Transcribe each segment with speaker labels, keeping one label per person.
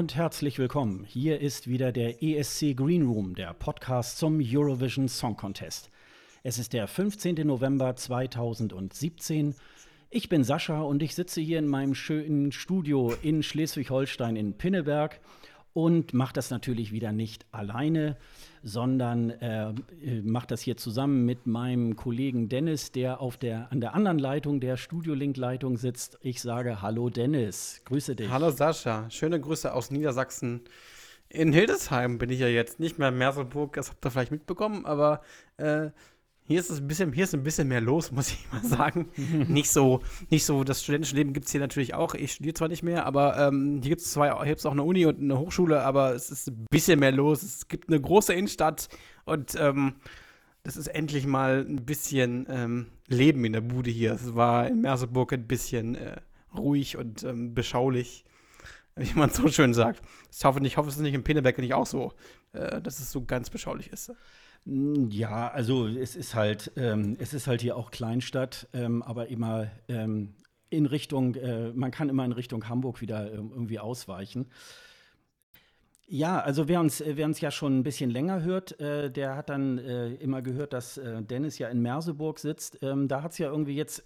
Speaker 1: und herzlich willkommen. Hier ist wieder der ESC Green Room, der Podcast zum Eurovision Song Contest. Es ist der 15. November 2017. Ich bin Sascha und ich sitze hier in meinem schönen Studio in Schleswig-Holstein in Pinneberg und mache das natürlich wieder nicht alleine, sondern mache das hier zusammen mit meinem Kollegen Dennis, der an der anderen Leitung, der Studio-Link-Leitung sitzt. Ich sage Hallo Dennis, grüße dich.
Speaker 2: Hallo Sascha, schöne Grüße aus Niedersachsen. In Hildesheim bin ich ja jetzt, nicht mehr in Merseburg, das habt ihr vielleicht mitbekommen, aber hier ist ein bisschen mehr los, muss ich mal sagen. Nicht so, das studentische Leben gibt es hier natürlich auch. Ich studiere zwar nicht mehr, aber hier gibt es auch eine Uni und eine Hochschule, aber es ist ein bisschen mehr los. Es gibt eine große Innenstadt und das ist endlich mal ein bisschen Leben in der Bude hier. Es war in Merseburg ein bisschen ruhig und beschaulich, wie man so schön sagt. Ich hoffe, es ist nicht in Pinneberg nicht auch so, dass es so ganz beschaulich ist.
Speaker 1: Ja, also es ist halt hier auch Kleinstadt, aber immer in Richtung, man kann immer in Richtung Hamburg wieder irgendwie ausweichen. Ja, also wer uns ja schon ein bisschen länger hört, der hat dann immer gehört, dass Dennis ja in Merseburg sitzt. Da hat es ja irgendwie jetzt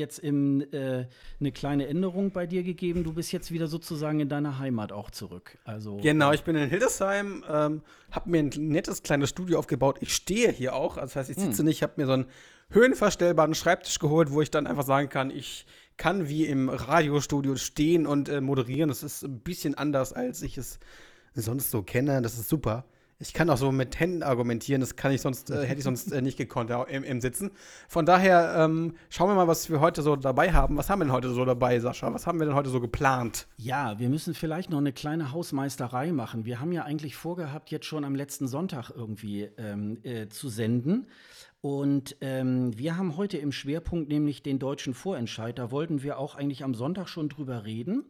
Speaker 1: eine kleine Änderung bei dir gegeben. Du bist jetzt wieder sozusagen in deiner Heimat auch zurück. Also,
Speaker 2: Genau, ich bin in Hildesheim, habe mir ein nettes kleines Studio aufgebaut. Ich stehe hier auch, also das heißt, ich sitze nicht, habe mir so einen höhenverstellbaren Schreibtisch geholt, wo ich dann einfach sagen kann, ich kann wie im Radiostudio stehen und moderieren. Das ist ein bisschen anders, als ich es sonst so kenne. Das ist super. Ich kann auch so mit Händen argumentieren, das kann ich sonst, hätte ich sonst nicht gekonnt im Sitzen. Von daher schauen wir mal, was wir heute so dabei haben. Was haben wir denn heute so dabei, Sascha? Was haben wir denn heute so geplant?
Speaker 1: ja, wir müssen vielleicht noch eine kleine Hausmeisterei machen. Wir haben ja eigentlich vorgehabt, jetzt schon am letzten Sonntag irgendwie zu senden. Und wir haben heute im Schwerpunkt nämlich den deutschen Vorentscheid. Da wollten wir auch eigentlich am Sonntag schon drüber reden.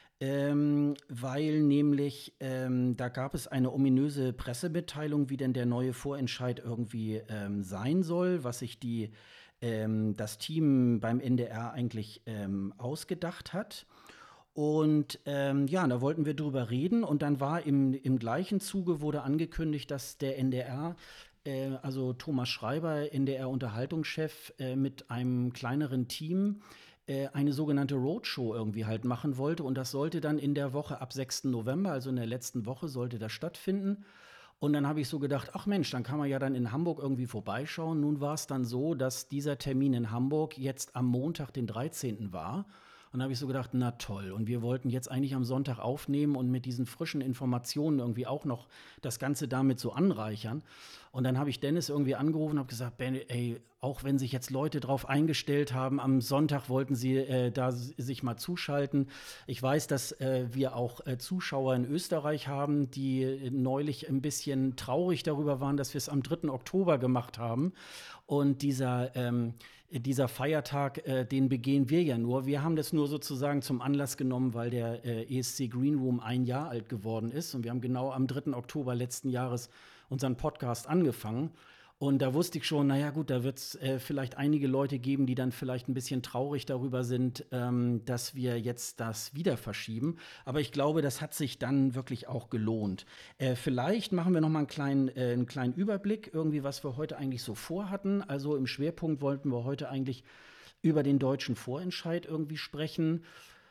Speaker 1: Weil nämlich da gab es eine ominöse Pressemitteilung, wie denn der neue Vorentscheid irgendwie sein soll, was sich das Team beim NDR eigentlich ausgedacht hat. Und ja, da wollten wir drüber reden und dann war im gleichen Zuge wurde angekündigt, dass der NDR, also Thomas Schreiber, NDR-Unterhaltungschef, mit einem kleineren Team eine sogenannte Roadshow irgendwie halt machen wollte. Und das sollte dann in der Woche ab 6. November, also in der letzten Woche, sollte das stattfinden. Und dann habe ich so gedacht, ach Mensch, dann kann man ja dann in Hamburg irgendwie vorbeischauen. Nun war es dann so, dass dieser Termin in Hamburg jetzt am Montag, den 13. war. Und da habe ich so gedacht, na toll. Und wir wollten jetzt eigentlich am Sonntag aufnehmen und mit diesen frischen Informationen irgendwie auch noch das Ganze damit so anreichern. Und dann habe ich Dennis irgendwie angerufen und habe gesagt, Ben, ey, auch wenn sich jetzt Leute drauf eingestellt haben, am Sonntag wollten sie da sich mal zuschalten. Ich weiß, dass wir auch Zuschauer in Österreich haben, die neulich ein bisschen traurig darüber waren, dass wir es am 3. Oktober gemacht haben. Und dieser Feiertag, den begehen wir ja nur. Wir haben das nur sozusagen zum Anlass genommen, weil der ESC Green Room 1 Jahr alt geworden ist. Und wir haben genau am 3. Oktober letzten Jahres unseren Podcast angefangen. Und da wusste ich schon, naja gut, da wird es vielleicht einige Leute geben, die dann vielleicht ein bisschen traurig darüber sind, dass wir jetzt das wieder verschieben. Aber ich glaube, das hat sich dann wirklich auch gelohnt. Vielleicht machen wir noch mal einen kleinen Überblick, irgendwie, was wir heute eigentlich so vorhatten. Also im Schwerpunkt wollten wir heute eigentlich über den deutschen Vorentscheid irgendwie sprechen.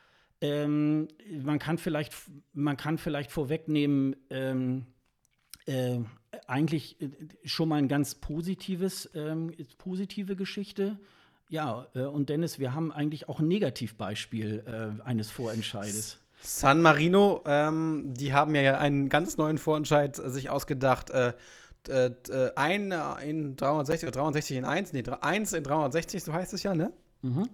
Speaker 1: Man kann vielleicht vorwegnehmen, eigentlich schon mal ein ganz positive Geschichte. Ja, und Dennis, wir haben eigentlich auch ein Negativbeispiel eines Vorentscheides.
Speaker 2: San Marino, die haben ja einen ganz neuen Vorentscheid sich ausgedacht. Ein in 360 oder 63 in 1, nee, 1 in 360, so heißt es ja, ne?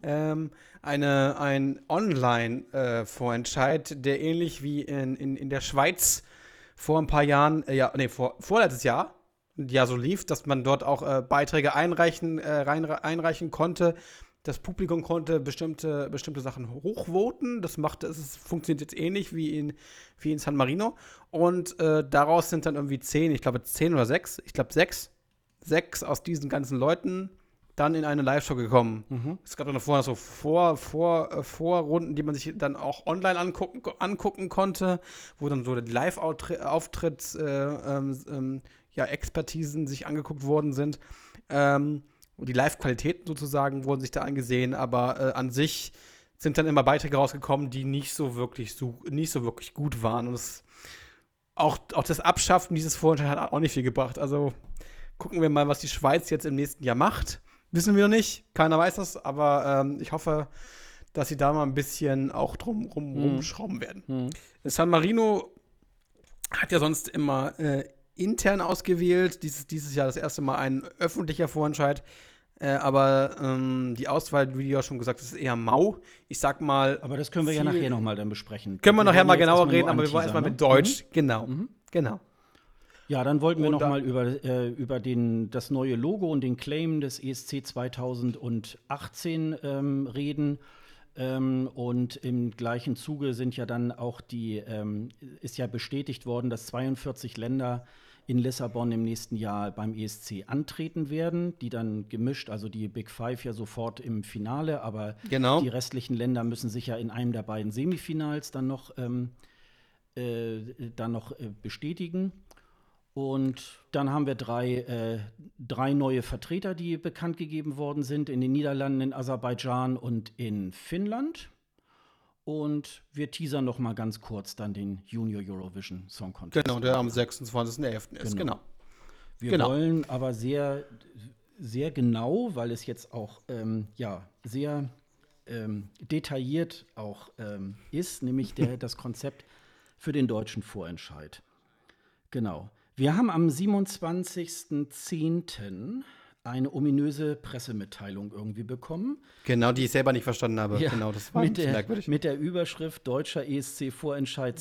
Speaker 2: Ein Online-Vorentscheid, der ähnlich wie in der Schweiz vor ein paar Jahren, vorletztes Jahr, so lief, dass man dort auch Beiträge einreichen konnte. Das Publikum konnte bestimmte Sachen hochvoten. Es funktioniert jetzt ähnlich wie in San Marino. Und daraus sind dann irgendwie 10 oder 6, ich glaube 6 aus diesen ganzen Leuten dann in eine Live-Show gekommen. Es gab dann vorher so Vorrunden, die man sich dann auch online angucken konnte, wo dann so die Live-Auftritts Expertisen sich angeguckt worden sind. Die Live-Qualitäten sozusagen wurden sich da angesehen, aber an sich sind dann immer Beiträge rausgekommen, die nicht so wirklich gut waren. Und auch das Abschaffen dieses Vorentscheids hat auch nicht viel gebracht. Also gucken wir mal, was die Schweiz jetzt im nächsten Jahr macht. Wissen wir nicht, keiner weiß das, aber ich hoffe, dass sie da mal ein bisschen auch rumschrauben werden. San Marino hat ja sonst immer intern ausgewählt, dieses Jahr das erste Mal ein öffentlicher Vorentscheid. Aber die Auswahl, wie du ja schon gesagt hast, ist eher mau. Ich sag mal.
Speaker 1: Aber das können wir ja nachher nochmal dann besprechen.
Speaker 2: Können wir nachher mal genauer reden, aber wir wollen erstmal mit Deutsch. Genau.
Speaker 1: Ja, dann wollten wir nochmal über das neue Logo und den Claim des ESC 2018 reden. Und im gleichen Zuge sind ja dann auch ist ja bestätigt worden, dass 42 Länder in Lissabon im nächsten Jahr beim ESC antreten werden, die dann gemischt, also die Big Five ja sofort im Finale, aber die restlichen Länder müssen sich ja in einem der beiden Semifinals dann noch bestätigen. Und dann haben wir drei neue Vertreter, die bekannt gegeben worden sind, in den Niederlanden, in Aserbaidschan und in Finnland. Und wir teasern noch mal ganz kurz dann den Junior Eurovision Song Contest.
Speaker 2: Genau, der am 26.11. ist, genau.
Speaker 1: Wir wollen aber sehr, sehr genau, weil es jetzt auch sehr detailliert auch ist, nämlich das Konzept für den deutschen Vorentscheid. Genau. Wir haben am 27.10. eine ominöse Pressemitteilung irgendwie bekommen.
Speaker 2: Genau, die ich selber nicht verstanden habe.
Speaker 1: Ja,
Speaker 2: genau, das war merkwürdig.
Speaker 1: Mit der Überschrift Deutscher ESC-Vorentscheid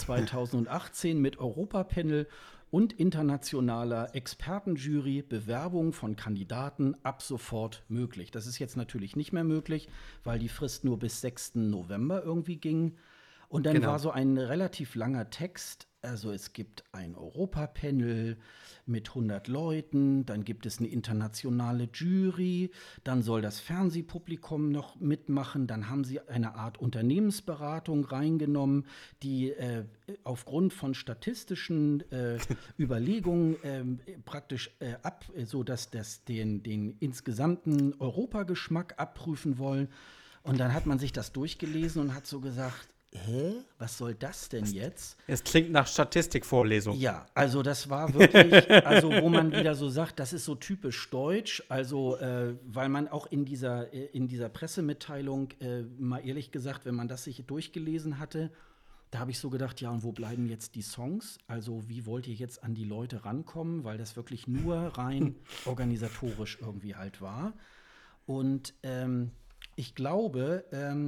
Speaker 1: 2018 mit Europapanel und internationaler Expertenjury, Bewerbung von Kandidaten ab sofort möglich. Das ist jetzt natürlich nicht mehr möglich, weil die Frist nur bis 6. November irgendwie ging. Und dann war so ein relativ langer Text. Also es gibt ein Europapanel mit 100 Leuten, dann gibt es eine internationale Jury, dann soll das Fernsehpublikum noch mitmachen, dann haben sie eine Art Unternehmensberatung reingenommen, die aufgrund von statistischen Überlegungen praktisch so dass den insgesamten Europageschmack abprüfen wollen. Und dann hat man sich das durchgelesen und hat so gesagt, was soll das denn jetzt?
Speaker 2: Es klingt nach Statistikvorlesung.
Speaker 1: Ja, also das war wirklich, also wo man wieder so sagt, das ist so typisch deutsch, also weil man auch in dieser Pressemitteilung, mal ehrlich gesagt, wenn man das sich durchgelesen hatte, da habe ich so gedacht, ja, und wo bleiben jetzt die Songs? Also wie wollt ihr jetzt an die Leute rankommen? Weil das wirklich nur rein organisatorisch irgendwie halt war. Und ich glaube,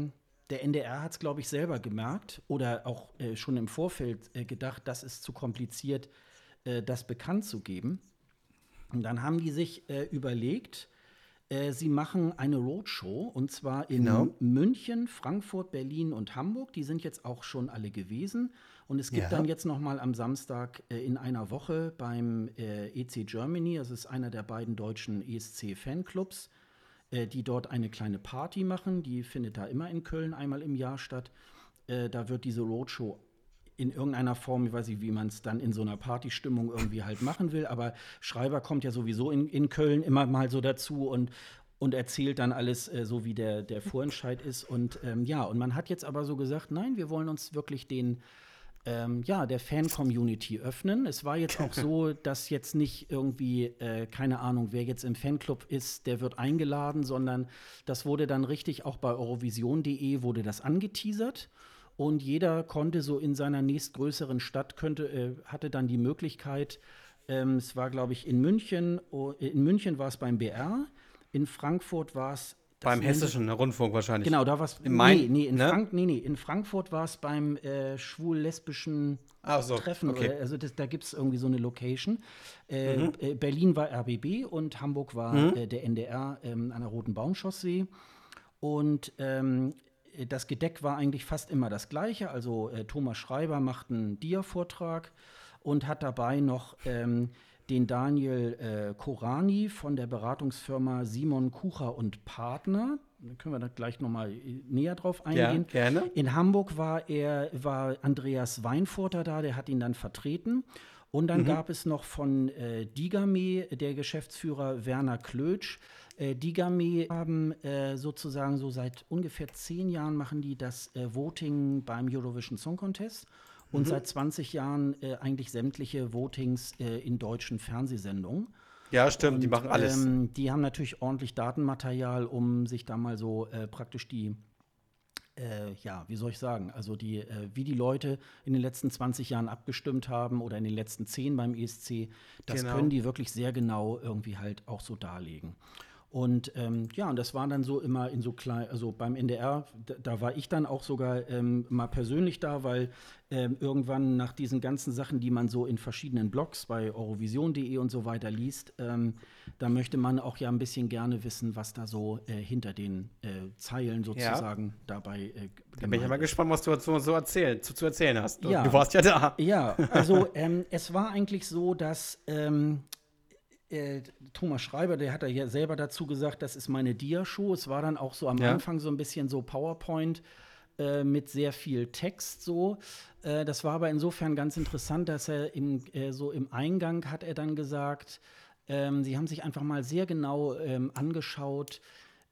Speaker 1: der NDR hat es, glaube ich, selber gemerkt oder auch schon im Vorfeld gedacht, das ist zu kompliziert, das bekannt zu geben. Und dann haben die sich überlegt, sie machen eine Roadshow und zwar in München, Frankfurt, Berlin und Hamburg. Die sind jetzt auch schon alle gewesen. Und es gibt dann jetzt noch mal am Samstag in einer Woche beim EC Germany, das ist einer der beiden deutschen ESC-Fanclubs, die dort eine kleine Party machen. Die findet da immer in Köln einmal im Jahr statt. Da wird diese Roadshow in irgendeiner Form, ich weiß nicht, wie man es dann in so einer Partystimmung irgendwie halt machen will, aber Schreiber kommt ja sowieso in Köln immer mal so dazu und erzählt dann alles so, wie der Vorentscheid ist. Und und man hat jetzt aber so gesagt, nein, wir wollen uns wirklich der Fan-Community öffnen. Es war jetzt auch so, dass jetzt nicht irgendwie, keine Ahnung, wer jetzt im Fanclub ist, der wird eingeladen, sondern das wurde dann richtig, auch bei Eurovision.de wurde das angeteasert. Und jeder konnte so in seiner nächstgrößeren Stadt, hatte dann die Möglichkeit, es war, glaube ich, in München war es beim BR, in Frankfurt war es
Speaker 2: beim Hessischen Rundfunk wahrscheinlich.
Speaker 1: Genau, da war es. In Frankfurt war es beim schwul-lesbischen Treffen.
Speaker 2: Okay.
Speaker 1: Also da gibt es irgendwie so eine Location. Berlin war RBB und Hamburg war der NDR an der Roten Baumchaussee. Und das Gedeck war eigentlich fast immer das Gleiche. Also Thomas Schreiber macht einen Dia-Vortrag und hat dabei noch den Daniel Korani von der Beratungsfirma Simon Kucher und Partner. Da können wir da gleich nochmal näher drauf eingehen.
Speaker 2: Ja, gerne.
Speaker 1: In Hamburg war Andreas Weinfurter da, der hat ihn dann vertreten. Und dann gab es noch von Digame, der Geschäftsführer Werner Klötsch. Digame haben sozusagen so seit ungefähr 10 Jahren machen die das Voting beim Eurovision Song Contest. Und seit 20 Jahren eigentlich sämtliche Votings in deutschen Fernsehsendungen.
Speaker 2: Ja, stimmt,
Speaker 1: Und,
Speaker 2: die machen alles.
Speaker 1: Die haben natürlich ordentlich Datenmaterial, um sich da mal so praktisch die, wie soll ich sagen, also wie die Leute in den letzten 20 Jahren abgestimmt haben oder in den letzten 10 beim ESC, das können die wirklich sehr genau irgendwie halt auch so darlegen. Und und das war dann so immer in so klein, also beim NDR, da war ich dann auch sogar mal persönlich da, weil irgendwann nach diesen ganzen Sachen, die man so in verschiedenen Blogs bei eurovision.de und so weiter liest, da möchte man auch ja ein bisschen gerne wissen, was da so hinter den Zeilen sozusagen dabei
Speaker 2: Da bin ich ja mal gespannt, was du zu erzählen hast.
Speaker 1: Ja.
Speaker 2: Du warst ja da.
Speaker 1: Ja, also es war eigentlich so, dass Thomas Schreiber, der hat ja selber dazu gesagt, das ist meine Dia-Show. Es war dann auch so am Anfang so ein bisschen so PowerPoint mit sehr viel Text so. Das war aber insofern ganz interessant, dass er im Eingang hat er dann gesagt, sie haben sich einfach mal sehr genau angeschaut,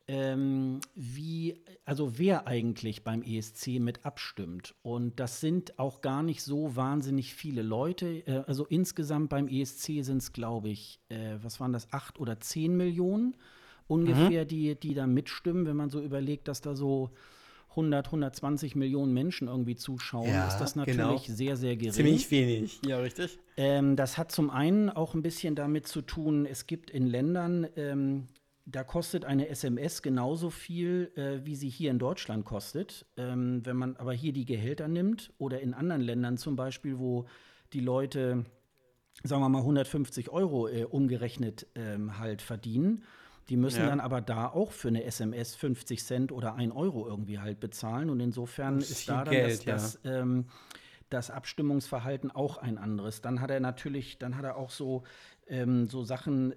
Speaker 1: wer eigentlich beim ESC mit abstimmt. Und das sind auch gar nicht so wahnsinnig viele Leute. Also insgesamt beim ESC sind es, glaube ich, 8 oder 10 Millionen ungefähr, die da mitstimmen. Wenn man so überlegt, dass da so 120 Millionen Menschen irgendwie zuschauen, ist das natürlich sehr, sehr gering.
Speaker 2: Ziemlich wenig. Ja, richtig.
Speaker 1: Das hat zum einen auch ein bisschen damit zu tun, es gibt in Ländern, da kostet eine SMS genauso viel, wie sie hier in Deutschland kostet. Wenn man aber hier die Gehälter nimmt oder in anderen Ländern zum Beispiel, wo die Leute, sagen wir mal, 150 Euro umgerechnet halt verdienen, die müssen dann aber da auch für eine SMS 50 Cent oder 1 Euro irgendwie halt bezahlen. Und insofern ist da dann
Speaker 2: Geld,
Speaker 1: das Abstimmungsverhalten auch ein anderes. Dann hat er auch so Sachen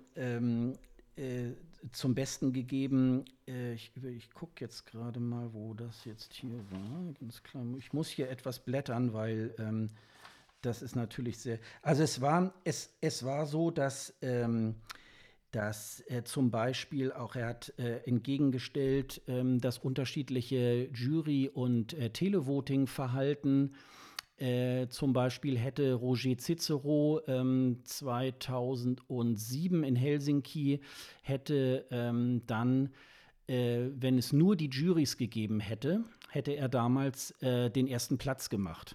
Speaker 1: zum Besten gegeben. Ich gucke jetzt gerade mal, wo das jetzt hier war. Ganz klar, ich muss hier etwas blättern, weil das ist natürlich sehr. Also es war so, dass zum Beispiel auch, er hat entgegengestellt, das unterschiedliche Jury- und Televoting-Verhalten. Zum Beispiel hätte Roger Cicero 2007 in Helsinki wenn es nur die Jurys gegeben hätte er damals den ersten Platz gemacht.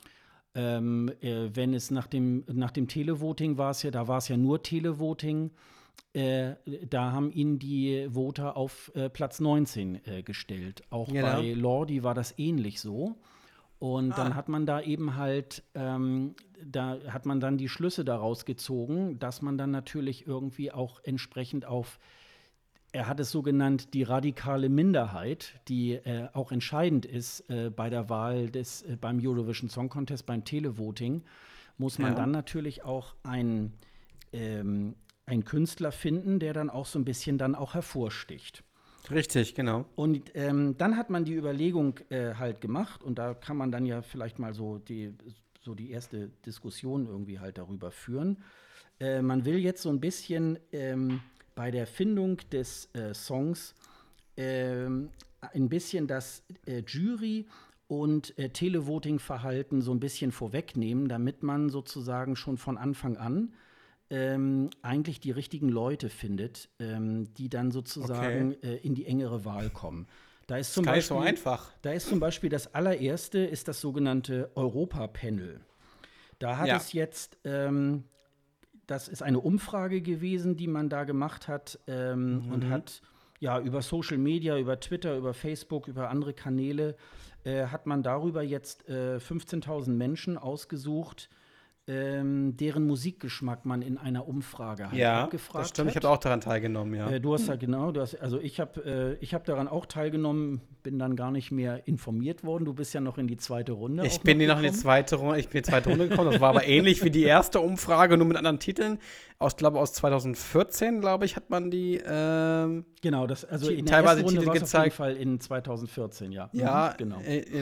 Speaker 1: Wenn es nach dem Televoting war es ja nur Televoting. Da haben ihn die Voter auf Platz 19 gestellt. Auch bei Lordi war das ähnlich so. Und dann hat man da eben halt, da hat man dann die Schlüsse daraus gezogen, dass man dann natürlich irgendwie auch entsprechend er hat es so genannt, die radikale Minderheit, die auch entscheidend ist bei der Wahl beim Eurovision Song Contest, beim Televoting, muss man dann natürlich auch einen Künstler finden, der dann auch so ein bisschen dann auch hervorsticht.
Speaker 2: Richtig, genau.
Speaker 1: Und dann hat man die Überlegung halt gemacht und da kann man dann ja vielleicht mal so die erste Diskussion irgendwie halt darüber führen. Man will jetzt so ein bisschen bei der Findung des Songs ein bisschen das Jury- und Televoting-Verhalten so ein bisschen vorwegnehmen, damit man sozusagen schon von Anfang an eigentlich die richtigen Leute findet, die dann sozusagen in die engere Wahl kommen. Da ist zum Beispiel,
Speaker 2: so einfach.
Speaker 1: Da ist zum Beispiel das allererste, ist das sogenannte Europa-Panel. Da hat es jetzt, das ist eine Umfrage gewesen, die man da gemacht hat und hat über Social Media, über Twitter, über Facebook, über andere Kanäle, hat man darüber jetzt 15.000 Menschen ausgesucht, deren Musikgeschmack man in einer Umfrage halt
Speaker 2: Ja, das
Speaker 1: abgefragt
Speaker 2: stimmt. Ich
Speaker 1: hat.
Speaker 2: habe auch daran teilgenommen, ja.
Speaker 1: Du hast da genau, also ich hab daran auch teilgenommen, bin dann gar nicht mehr informiert worden. Du bist ja noch in die zweite Runde
Speaker 2: Ich
Speaker 1: auch
Speaker 2: bin
Speaker 1: noch
Speaker 2: noch in die
Speaker 1: gekommen.
Speaker 2: zweite Runde, ich bin in die zweite Runde gekommen. Das war aber ähnlich wie die erste Umfrage, nur mit anderen Titeln. Glaube aus 2014, glaube ich, hat man die
Speaker 1: Genau, also in der
Speaker 2: teilweise
Speaker 1: ersten Runde
Speaker 2: Titel
Speaker 1: war es auf jeden
Speaker 2: gezeigt.
Speaker 1: Fall in 2014, ja.
Speaker 2: Ja,
Speaker 1: Genau.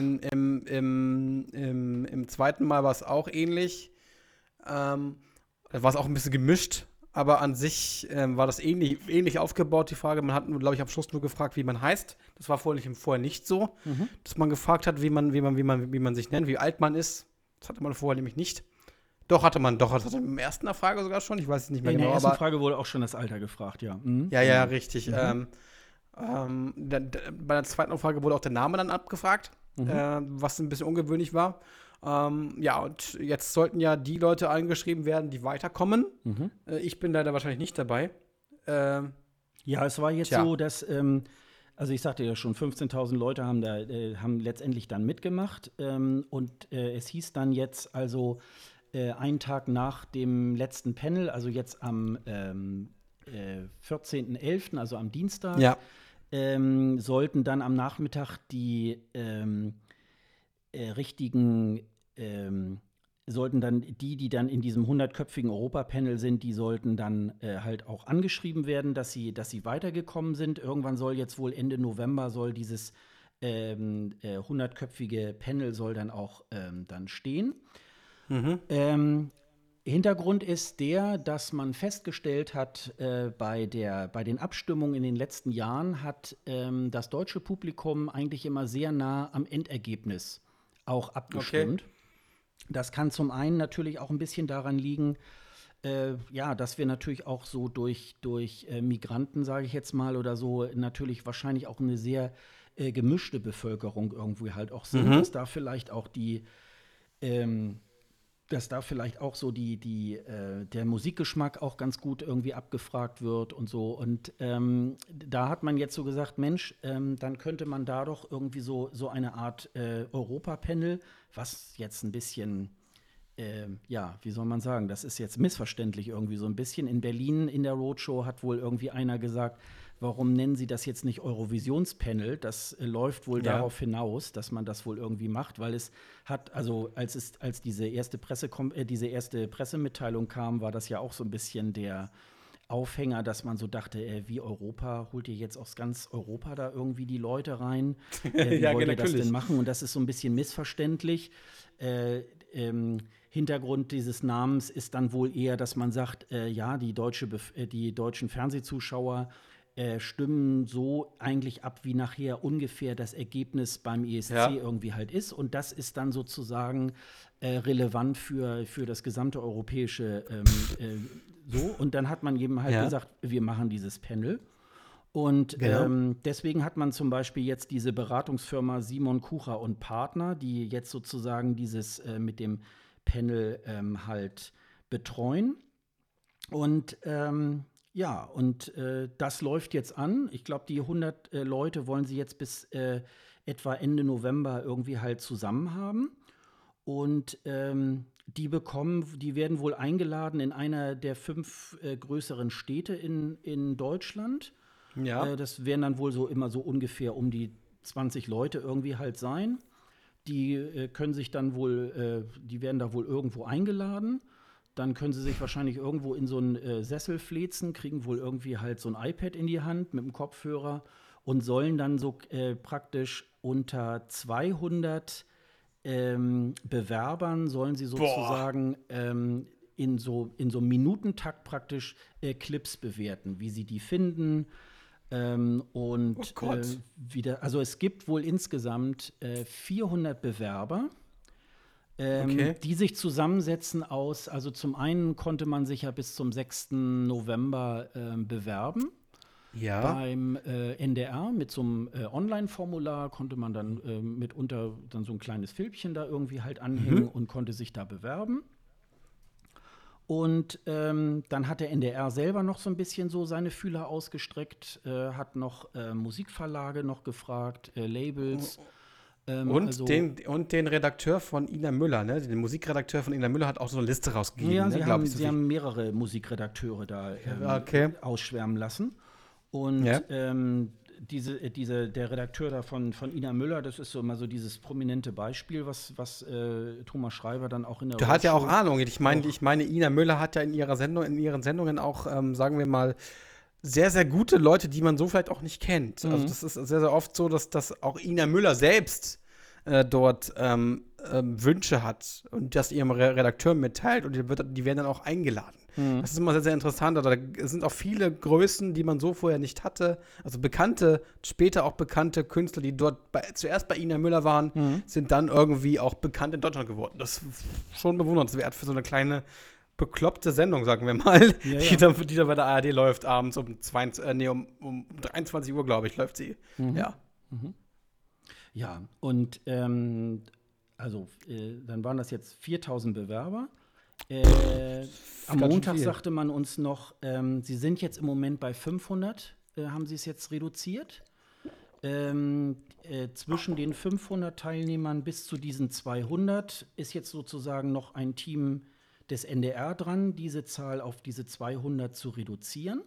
Speaker 2: im zweiten Mal war es auch ähnlich. Da war es auch ein bisschen gemischt, aber an sich war das ähnlich aufgebaut, die Frage. Man hat, glaube ich, am Schluss nur gefragt, wie man heißt. Das war vorher nicht so, dass man gefragt hat, wie man sich nennt, wie alt man ist. Das hatte man vorher nämlich nicht. Doch, hatte man, das hatte man im ersten Frage sogar schon, ich weiß es nicht mehr
Speaker 1: In der
Speaker 2: genau,
Speaker 1: ersten
Speaker 2: aber
Speaker 1: Frage wurde auch schon das Alter gefragt, ja.
Speaker 2: ja,
Speaker 1: Genau.
Speaker 2: richtig. Bei der zweiten Frage wurde auch der Name dann abgefragt, was ein bisschen ungewöhnlich war. Ja, und jetzt sollten ja die Leute eingeschrieben werden, die weiterkommen. Ich bin leider wahrscheinlich nicht dabei.
Speaker 1: Ja, es war jetzt
Speaker 2: Tja.
Speaker 1: so, dass, also ich sagte ja schon, 15.000 Leute haben letztendlich dann mitgemacht. Und es hieß dann jetzt also einen Tag nach dem letzten Panel, also jetzt am 14.11., also am Dienstag,
Speaker 2: Ja.
Speaker 1: sollten dann am Nachmittag die richtigen, sollten dann die dann in diesem 100-köpfigen Europapanel sind, die sollten dann halt auch angeschrieben werden, dass sie weitergekommen sind. Irgendwann soll jetzt wohl Ende November soll dieses 100-köpfige Panel soll dann auch dann stehen. Hintergrund ist der, dass man festgestellt hat, bei den Abstimmungen in den letzten Jahren hat das deutsche Publikum eigentlich immer sehr nah am Endergebnis auch abgestimmt. Das kann zum einen natürlich auch ein bisschen daran liegen, ja, dass wir natürlich auch so durch Migranten, sage ich jetzt mal, oder so, natürlich wahrscheinlich auch eine sehr gemischte Bevölkerung irgendwie halt auch sind, dass da vielleicht auch der Musikgeschmack auch ganz gut irgendwie abgefragt wird und so. Und da hat man jetzt so gesagt, Mensch, dann könnte man da doch irgendwie so eine Art Europapanel, was jetzt ein bisschen, ja, wie soll man sagen, das ist jetzt missverständlich irgendwie so ein bisschen. In Berlin in der Roadshow hat wohl irgendwie einer gesagt, warum nennen Sie das jetzt nicht Eurovisionspanel? Das läuft wohl darauf hinaus, dass man das wohl irgendwie macht, weil es hat, also als diese erste Pressemitteilung kam, war das ja auch so ein bisschen der Aufhänger, dass man so dachte, wie Europa, holt ihr jetzt aus ganz Europa da irgendwie die Leute rein? Wie
Speaker 2: Ja,
Speaker 1: wollt ihr das
Speaker 2: natürlich.
Speaker 1: denn machen? Und das ist so ein bisschen missverständlich. Hintergrund dieses Namens ist dann wohl eher, dass man sagt, ja, die deutschen Fernsehzuschauer stimmen so eigentlich ab, wie nachher ungefähr das Ergebnis beim ESC irgendwie halt ist. Und das ist dann sozusagen relevant für das gesamte europäische so. Und dann hat man eben halt gesagt, wir machen dieses Panel. Und deswegen hat man zum Beispiel jetzt diese Beratungsfirma Simon Kucher und Partner, die jetzt sozusagen dieses mit dem Panel halt betreuen. Und ja, und das läuft jetzt an. Ich glaube, die 100 Leute wollen sie jetzt bis etwa Ende November irgendwie halt zusammen haben. Und die werden wohl eingeladen in einer der 5 größeren Städte in Deutschland.
Speaker 2: Ja.
Speaker 1: Das werden dann wohl so immer so ungefähr um die 20 Leute irgendwie halt sein. Die können sich dann wohl, die werden da wohl irgendwo eingeladen. Dann können sie sich wahrscheinlich irgendwo in so einen Sessel fläzen, kriegen wohl irgendwie halt so ein iPad in die Hand mit dem Kopfhörer und sollen dann so praktisch unter 200 Bewerbern sollen sie sozusagen in so einem Minutentakt praktisch Clips bewerten, wie sie die finden. Und also es gibt wohl insgesamt 400 Bewerber. Die sich zusammensetzen aus, also zum einen konnte man sich ja bis zum 6. November bewerben.
Speaker 2: Ja.
Speaker 1: Beim NDR mit so einem Online-Formular konnte man dann mitunter dann so ein kleines Filmchen da irgendwie halt anhängen und konnte sich da bewerben. Und dann hat der NDR selber noch so ein bisschen so seine Fühler ausgestreckt, hat noch Musikverlage noch gefragt, Labels.
Speaker 2: Und den Redakteur von Ina Müller, ne? Den Musikredakteur von Ina Müller hat auch so eine Liste rausgegeben.
Speaker 1: Ja,
Speaker 2: ne?
Speaker 1: sie haben mehrere Musikredakteure da ausschwärmen lassen. Und
Speaker 2: Ja.
Speaker 1: der Redakteur da von Ina Müller, das ist so immer so dieses prominente Beispiel, was Thomas Schreiber dann auch in der
Speaker 2: Der hat ja auch
Speaker 1: Roadshow
Speaker 2: Ahnung. Ich meine, Ina Müller hat ja in ihren Sendungen auch, sagen wir mal, sehr, sehr gute Leute, die man so vielleicht auch nicht kennt. Also das ist sehr, sehr oft so, dass auch Ina Müller selbst dort Wünsche hat und das ihrem Redakteur mitteilt und die werden dann auch eingeladen. Das ist immer sehr, sehr interessant. Also da sind auch viele Größen, die man so vorher nicht hatte. Also später auch bekannte Künstler, die dort zuerst bei Ina Müller waren, sind dann irgendwie auch bekannt in Deutschland geworden. Das ist schon bewundernswert für so eine kleine bekloppte Sendung, sagen wir mal, die da bei der ARD läuft, abends um 23 Uhr, glaube ich, läuft sie. Ja.
Speaker 1: Ja, und dann waren das jetzt 4.000 Bewerber. Am Montag sagte man uns noch, sie sind jetzt im Moment bei 500, haben sie es jetzt reduziert. Zwischen den 500 Teilnehmern bis zu diesen 200 ist jetzt sozusagen noch ein Team des NDR dran, diese Zahl auf diese 200 zu reduzieren.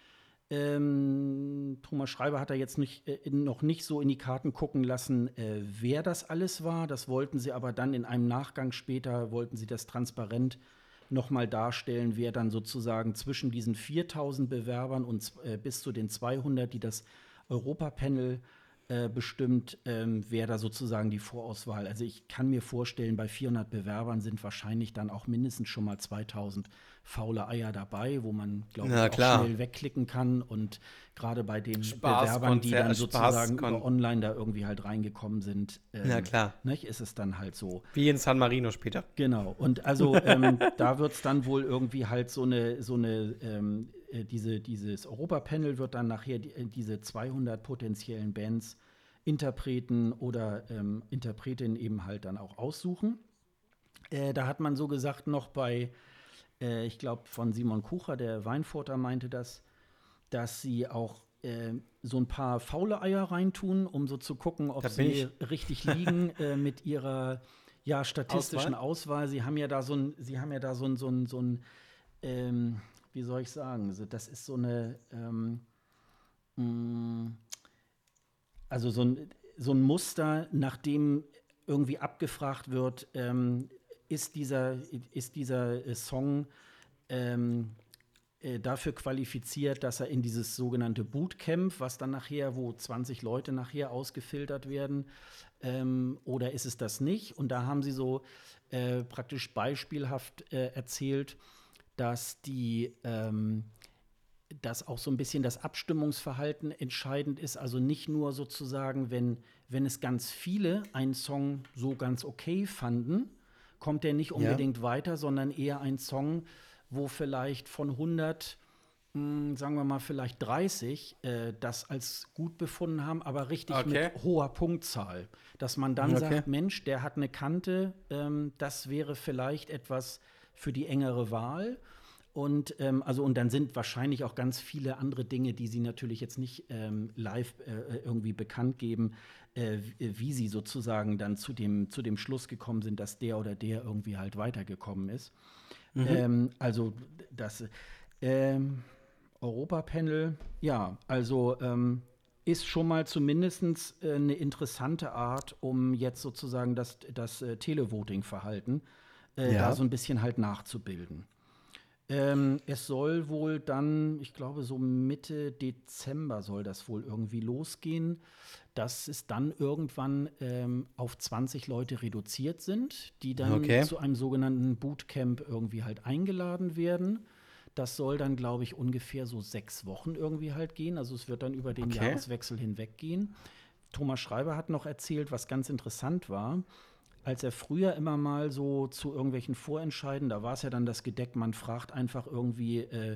Speaker 1: Thomas Schreiber hat da jetzt noch nicht so in die Karten gucken lassen, wer das alles war. Das wollten sie aber dann in einem Nachgang später, wollten sie das transparent nochmal darstellen, wer dann sozusagen zwischen diesen 4.000 Bewerbern und bis zu den 200, die das Europapanel bestimmt, wer da sozusagen die Vorauswahl. Also ich kann mir vorstellen, bei 400 Bewerbern sind wahrscheinlich dann auch mindestens schon mal 2.000 faule Eier dabei, wo man, glaube ich, auch schnell wegklicken kann. Und gerade bei den Bewerbern, die dann sozusagen über online da irgendwie halt reingekommen sind, ist es dann halt so.
Speaker 2: Wie in San Marino später.
Speaker 1: Genau. Und also da wird es dann wohl irgendwie halt dieses Europapanel wird dann nachher diese 200 potenziellen Bands, Interpreten oder Interpretinnen eben halt dann auch aussuchen. Da hat man so gesagt noch bei, ich glaube von Simon Kucher, der Weinfurter meinte das, dass sie auch so ein paar faule Eier reintun, um so zu gucken, ob sie richtig liegen mit ihrer statistischen Auswahl. Sie haben ja da so ein wie soll ich sagen, das ist so eine also so ein Muster, nach dem irgendwie abgefragt wird, ist dieser Song dafür qualifiziert, dass er in dieses sogenannte Bootcamp, was dann nachher, wo 20 Leute nachher ausgefiltert werden, oder ist es das nicht? Und da haben sie so praktisch beispielhaft erzählt, dass dass auch so ein bisschen das Abstimmungsverhalten entscheidend ist. Also nicht nur sozusagen, wenn es ganz viele einen Song so ganz okay fanden, kommt der nicht unbedingt weiter, sondern eher ein Song, wo vielleicht von 100, sagen wir mal vielleicht 30, das als gut befunden haben, aber richtig mit hoher Punktzahl. Dass man dann sagt, Mensch, der hat eine Kante, das wäre vielleicht etwas für die engere Wahl. Und dann sind wahrscheinlich auch ganz viele andere Dinge, die sie natürlich jetzt nicht live irgendwie bekannt geben, wie sie sozusagen dann zu dem Schluss gekommen sind, dass der oder der irgendwie halt weitergekommen ist. Also das Europapanel, ist schon mal zumindest eine interessante Art, um jetzt sozusagen das Televoting-Verhalten da so ein bisschen halt nachzubilden. Es soll wohl dann, ich glaube, so Mitte Dezember soll das wohl irgendwie losgehen, dass es dann irgendwann auf 20 Leute reduziert sind, die dann zu einem sogenannten Bootcamp irgendwie halt eingeladen werden. Das soll dann, glaube ich, ungefähr so 6 Wochen irgendwie halt gehen. Also es wird dann über den Jahreswechsel hinweg gehen. Thomas Schreiber hat noch erzählt, was ganz interessant war. Als er früher immer mal so zu irgendwelchen Vorentscheiden, da war es ja dann das Gedeck, man fragt einfach irgendwie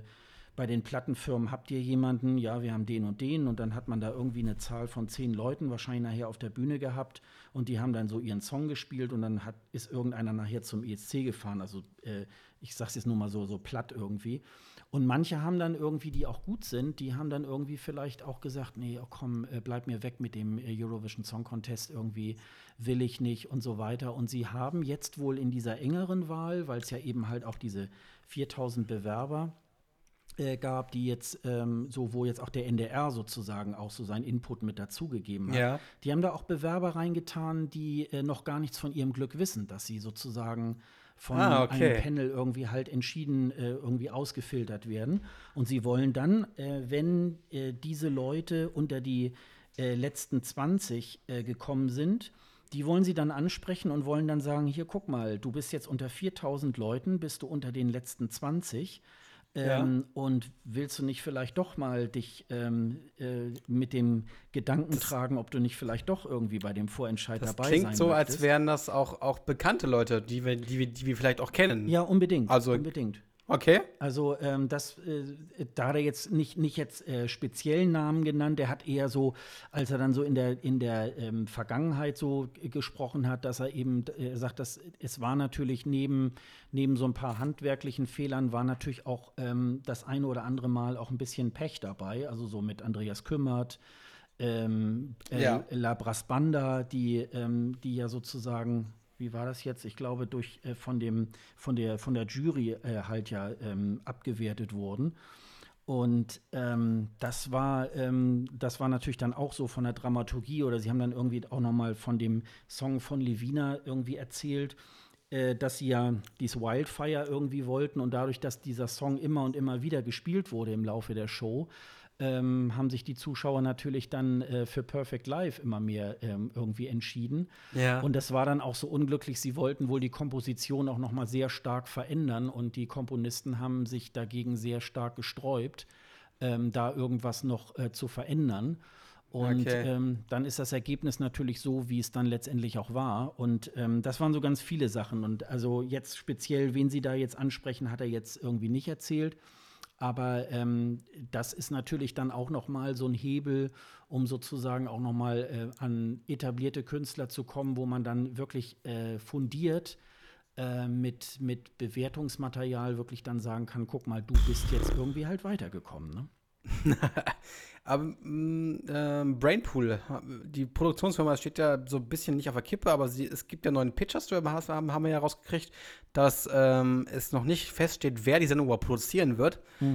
Speaker 1: bei den Plattenfirmen, habt ihr jemanden? Ja, wir haben den und dann hat man da irgendwie eine Zahl von 10 Leuten wahrscheinlich nachher auf der Bühne gehabt und die haben dann so ihren Song gespielt und dann ist irgendeiner nachher zum ESC gefahren. Also ich sag's jetzt nur mal so platt irgendwie. Und manche haben dann irgendwie, die auch gut sind, die haben dann irgendwie vielleicht auch gesagt, nee, oh komm, bleib mir weg mit dem Eurovision Song Contest, irgendwie will ich nicht und so weiter. Und sie haben jetzt wohl in dieser engeren Wahl, weil es ja eben halt auch diese 4000 Bewerber gab, die jetzt wo jetzt auch der NDR sozusagen auch so seinen Input mit dazugegeben hat.
Speaker 2: Ja.
Speaker 1: Die haben da auch Bewerber reingetan, die noch gar nichts von ihrem Glück wissen, dass sie sozusagen von einem Panel irgendwie halt entschieden irgendwie ausgefiltert werden. Und sie wollen dann, wenn diese Leute unter die letzten 20 gekommen sind, die wollen sie dann ansprechen und wollen dann sagen, hier, guck mal, du bist jetzt unter 4000 Leuten, bist du unter den letzten 20. Und willst du nicht vielleicht doch mal dich mit dem Gedanken tragen, ob du nicht vielleicht doch irgendwie bei dem Vorentscheid dabei sein möchtest?
Speaker 2: Das klingt so, als wären das auch bekannte Leute, die wir vielleicht auch kennen.
Speaker 1: Ja, unbedingt.
Speaker 2: Also,
Speaker 1: unbedingt.
Speaker 2: Okay.
Speaker 1: Also da hat er jetzt nicht jetzt speziellen Namen genannt, der hat eher so, als er dann so in der Vergangenheit so gesprochen hat, dass er eben sagt, dass es war natürlich neben so ein paar handwerklichen Fehlern war natürlich auch das eine oder andere Mal auch ein bisschen Pech dabei, also so mit Andreas Kümmert, La Brasbanda, die ja sozusagen, wie war das jetzt? Ich glaube, von der Jury halt ja abgewertet wurden. Und das war natürlich dann auch so von der Dramaturgie, oder sie haben dann irgendwie auch noch mal von dem Song von Levina irgendwie erzählt, dass sie ja dieses Wildfire irgendwie wollten, und dadurch, dass dieser Song immer und immer wieder gespielt wurde im Laufe der Show, haben sich die Zuschauer natürlich dann für Perfect Life immer mehr irgendwie entschieden.
Speaker 2: Ja.
Speaker 1: Und das war dann auch so unglücklich. Sie wollten wohl die Komposition auch noch mal sehr stark verändern, und die Komponisten haben sich dagegen sehr stark gesträubt, da irgendwas noch zu verändern. Und dann ist das Ergebnis natürlich so, wie es dann letztendlich auch war. Und das waren so ganz viele Sachen. Und also jetzt speziell, wen Sie da jetzt ansprechen, hat er jetzt irgendwie nicht erzählt. Aber das ist natürlich dann auch noch mal so ein Hebel, um sozusagen auch noch mal an etablierte Künstler zu kommen, wo man dann wirklich fundiert mit Bewertungsmaterial wirklich dann sagen kann, guck mal, du bist jetzt irgendwie halt weitergekommen, ne?
Speaker 2: Aber Brainpool, die Produktionsfirma steht ja so ein bisschen nicht auf der Kippe, aber es gibt ja neuen Pitcher-Store, haben wir ja rausgekriegt, dass es noch nicht feststeht, wer die Sendung überhaupt produzieren wird.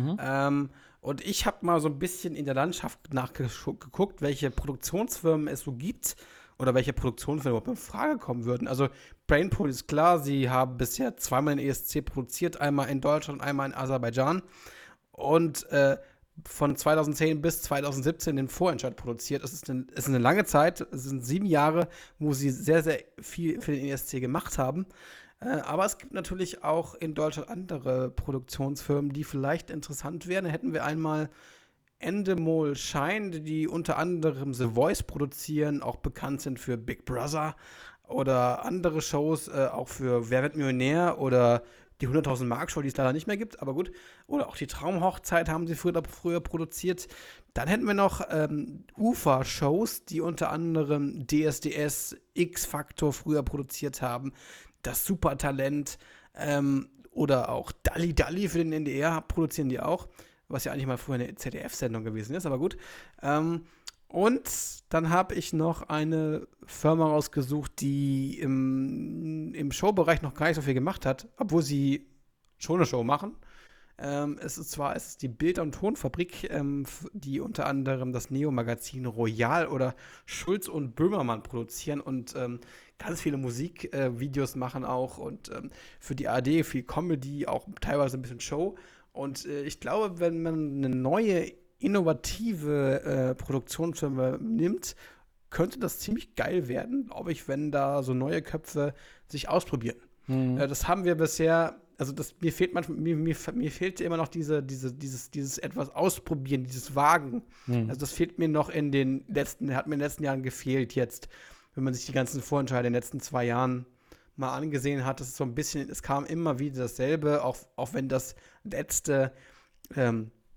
Speaker 2: Und ich habe mal so ein bisschen in der Landschaft nachgeguckt, welche Produktionsfirmen es so gibt oder welche Produktionsfirmen überhaupt in Frage kommen würden. Also Brainpool ist klar, sie haben bisher zweimal den ESC produziert, einmal in Deutschland und einmal in Aserbaidschan. Und von 2010 bis 2017 den Vorentscheid produziert. Es ist eine lange Zeit, es sind 7 Jahre, wo sie sehr, sehr viel für den ESC gemacht haben. Aber es gibt natürlich auch in Deutschland andere Produktionsfirmen, die vielleicht interessant wären. Da hätten wir einmal Endemol Shine, die unter anderem The Voice produzieren, auch bekannt sind für Big Brother oder andere Shows, auch für Wer wird Millionär oder die 100.000 Mark Show, die es leider nicht mehr gibt, aber gut. Oder auch die Traumhochzeit haben sie früher produziert. Dann hätten wir noch UFA-Shows, die unter anderem DSDS, X-Factor früher produziert haben. Das Supertalent oder auch Dalli Dalli für den NDR produzieren die auch. Was ja eigentlich mal früher eine ZDF-Sendung gewesen ist, aber gut. Und dann habe ich noch eine Firma rausgesucht, die im Showbereich noch gar nicht so viel gemacht hat, obwohl sie schon eine Show machen. Es ist die Bild- und Tonfabrik, die unter anderem das Neo-Magazin Royal oder Schulz und Böhmermann produzieren und ganz viele Musikvideos machen auch und für die ARD viel Comedy, auch teilweise ein bisschen Show. Und ich glaube, wenn man eine neue innovative Produktionsfirma nimmt, könnte das ziemlich geil werden, glaube ich, wenn da so neue Köpfe sich ausprobieren. Das haben wir bisher, also mir fehlt immer noch dieses etwas ausprobieren, dieses Wagen. Also das fehlt mir noch hat mir in den letzten Jahren gefehlt jetzt, wenn man sich die ganzen Vorentscheide in den letzten 2 Jahren mal angesehen hat. Es kam immer wieder dasselbe, auch wenn das letzte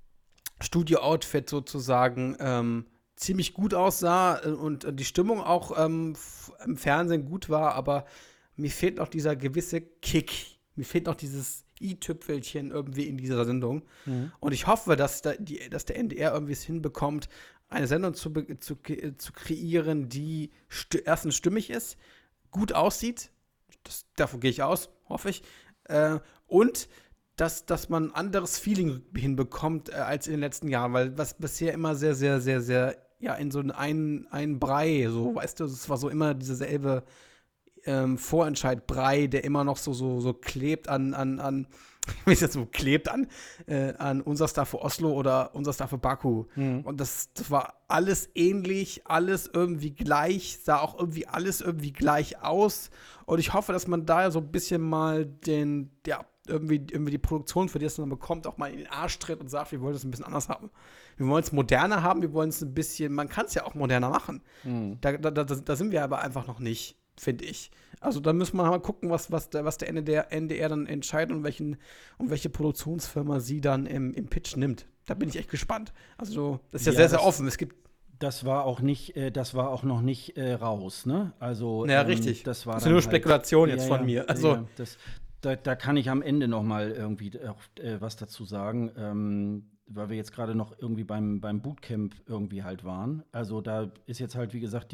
Speaker 2: Studio-Outfit sozusagen ziemlich gut aussah und die Stimmung auch im Fernsehen gut war, aber mir fehlt noch dieser gewisse Kick. Mir fehlt noch dieses i-Tüpfelchen irgendwie in dieser Sendung.
Speaker 1: Mhm.
Speaker 2: Und ich hoffe, dass der NDR irgendwie es hinbekommt, eine Sendung zu kreieren, die erstens stimmig ist, gut aussieht. Davon gehe ich aus, hoffe ich. Und dass man ein anderes Feeling hinbekommt als in den letzten Jahren, weil was bisher immer sehr, sehr, sehr, sehr, ja, in so ein Brei, so, weißt du, es war so immer dieselbe Vorentscheid-Brei, der immer noch so klebt wie ist das so, klebt an unser Star für Oslo oder unser Star für Baku.
Speaker 1: Mhm.
Speaker 2: Und das war alles ähnlich, alles irgendwie gleich, sah auch irgendwie alles irgendwie gleich aus. Und ich hoffe, dass man da so ein bisschen mal irgendwie die Produktion, für die es dann bekommt, auch mal in den Arsch tritt und sagt, wir wollen es ein bisschen anders haben. Wir wollen es moderner haben, wir wollen es ein bisschen, man kann es ja auch moderner machen.
Speaker 1: Mhm.
Speaker 2: Da sind wir aber einfach noch nicht, finde ich. Also da müssen wir mal gucken, was der NDR dann entscheidet und welche Produktionsfirma sie dann im Pitch nimmt. Da bin ich echt gespannt. Also das ist ja, sehr, sehr offen. Es gibt
Speaker 1: Das war auch noch nicht raus, ne? Also
Speaker 2: ja, richtig.
Speaker 1: das war
Speaker 2: Das ist
Speaker 1: dann
Speaker 2: nur
Speaker 1: halt,
Speaker 2: Spekulation jetzt von mir. Also
Speaker 1: ja, da kann ich am Ende noch mal irgendwie auch, was dazu sagen, weil wir jetzt gerade noch irgendwie beim Bootcamp irgendwie halt waren. Also da ist jetzt halt, wie gesagt,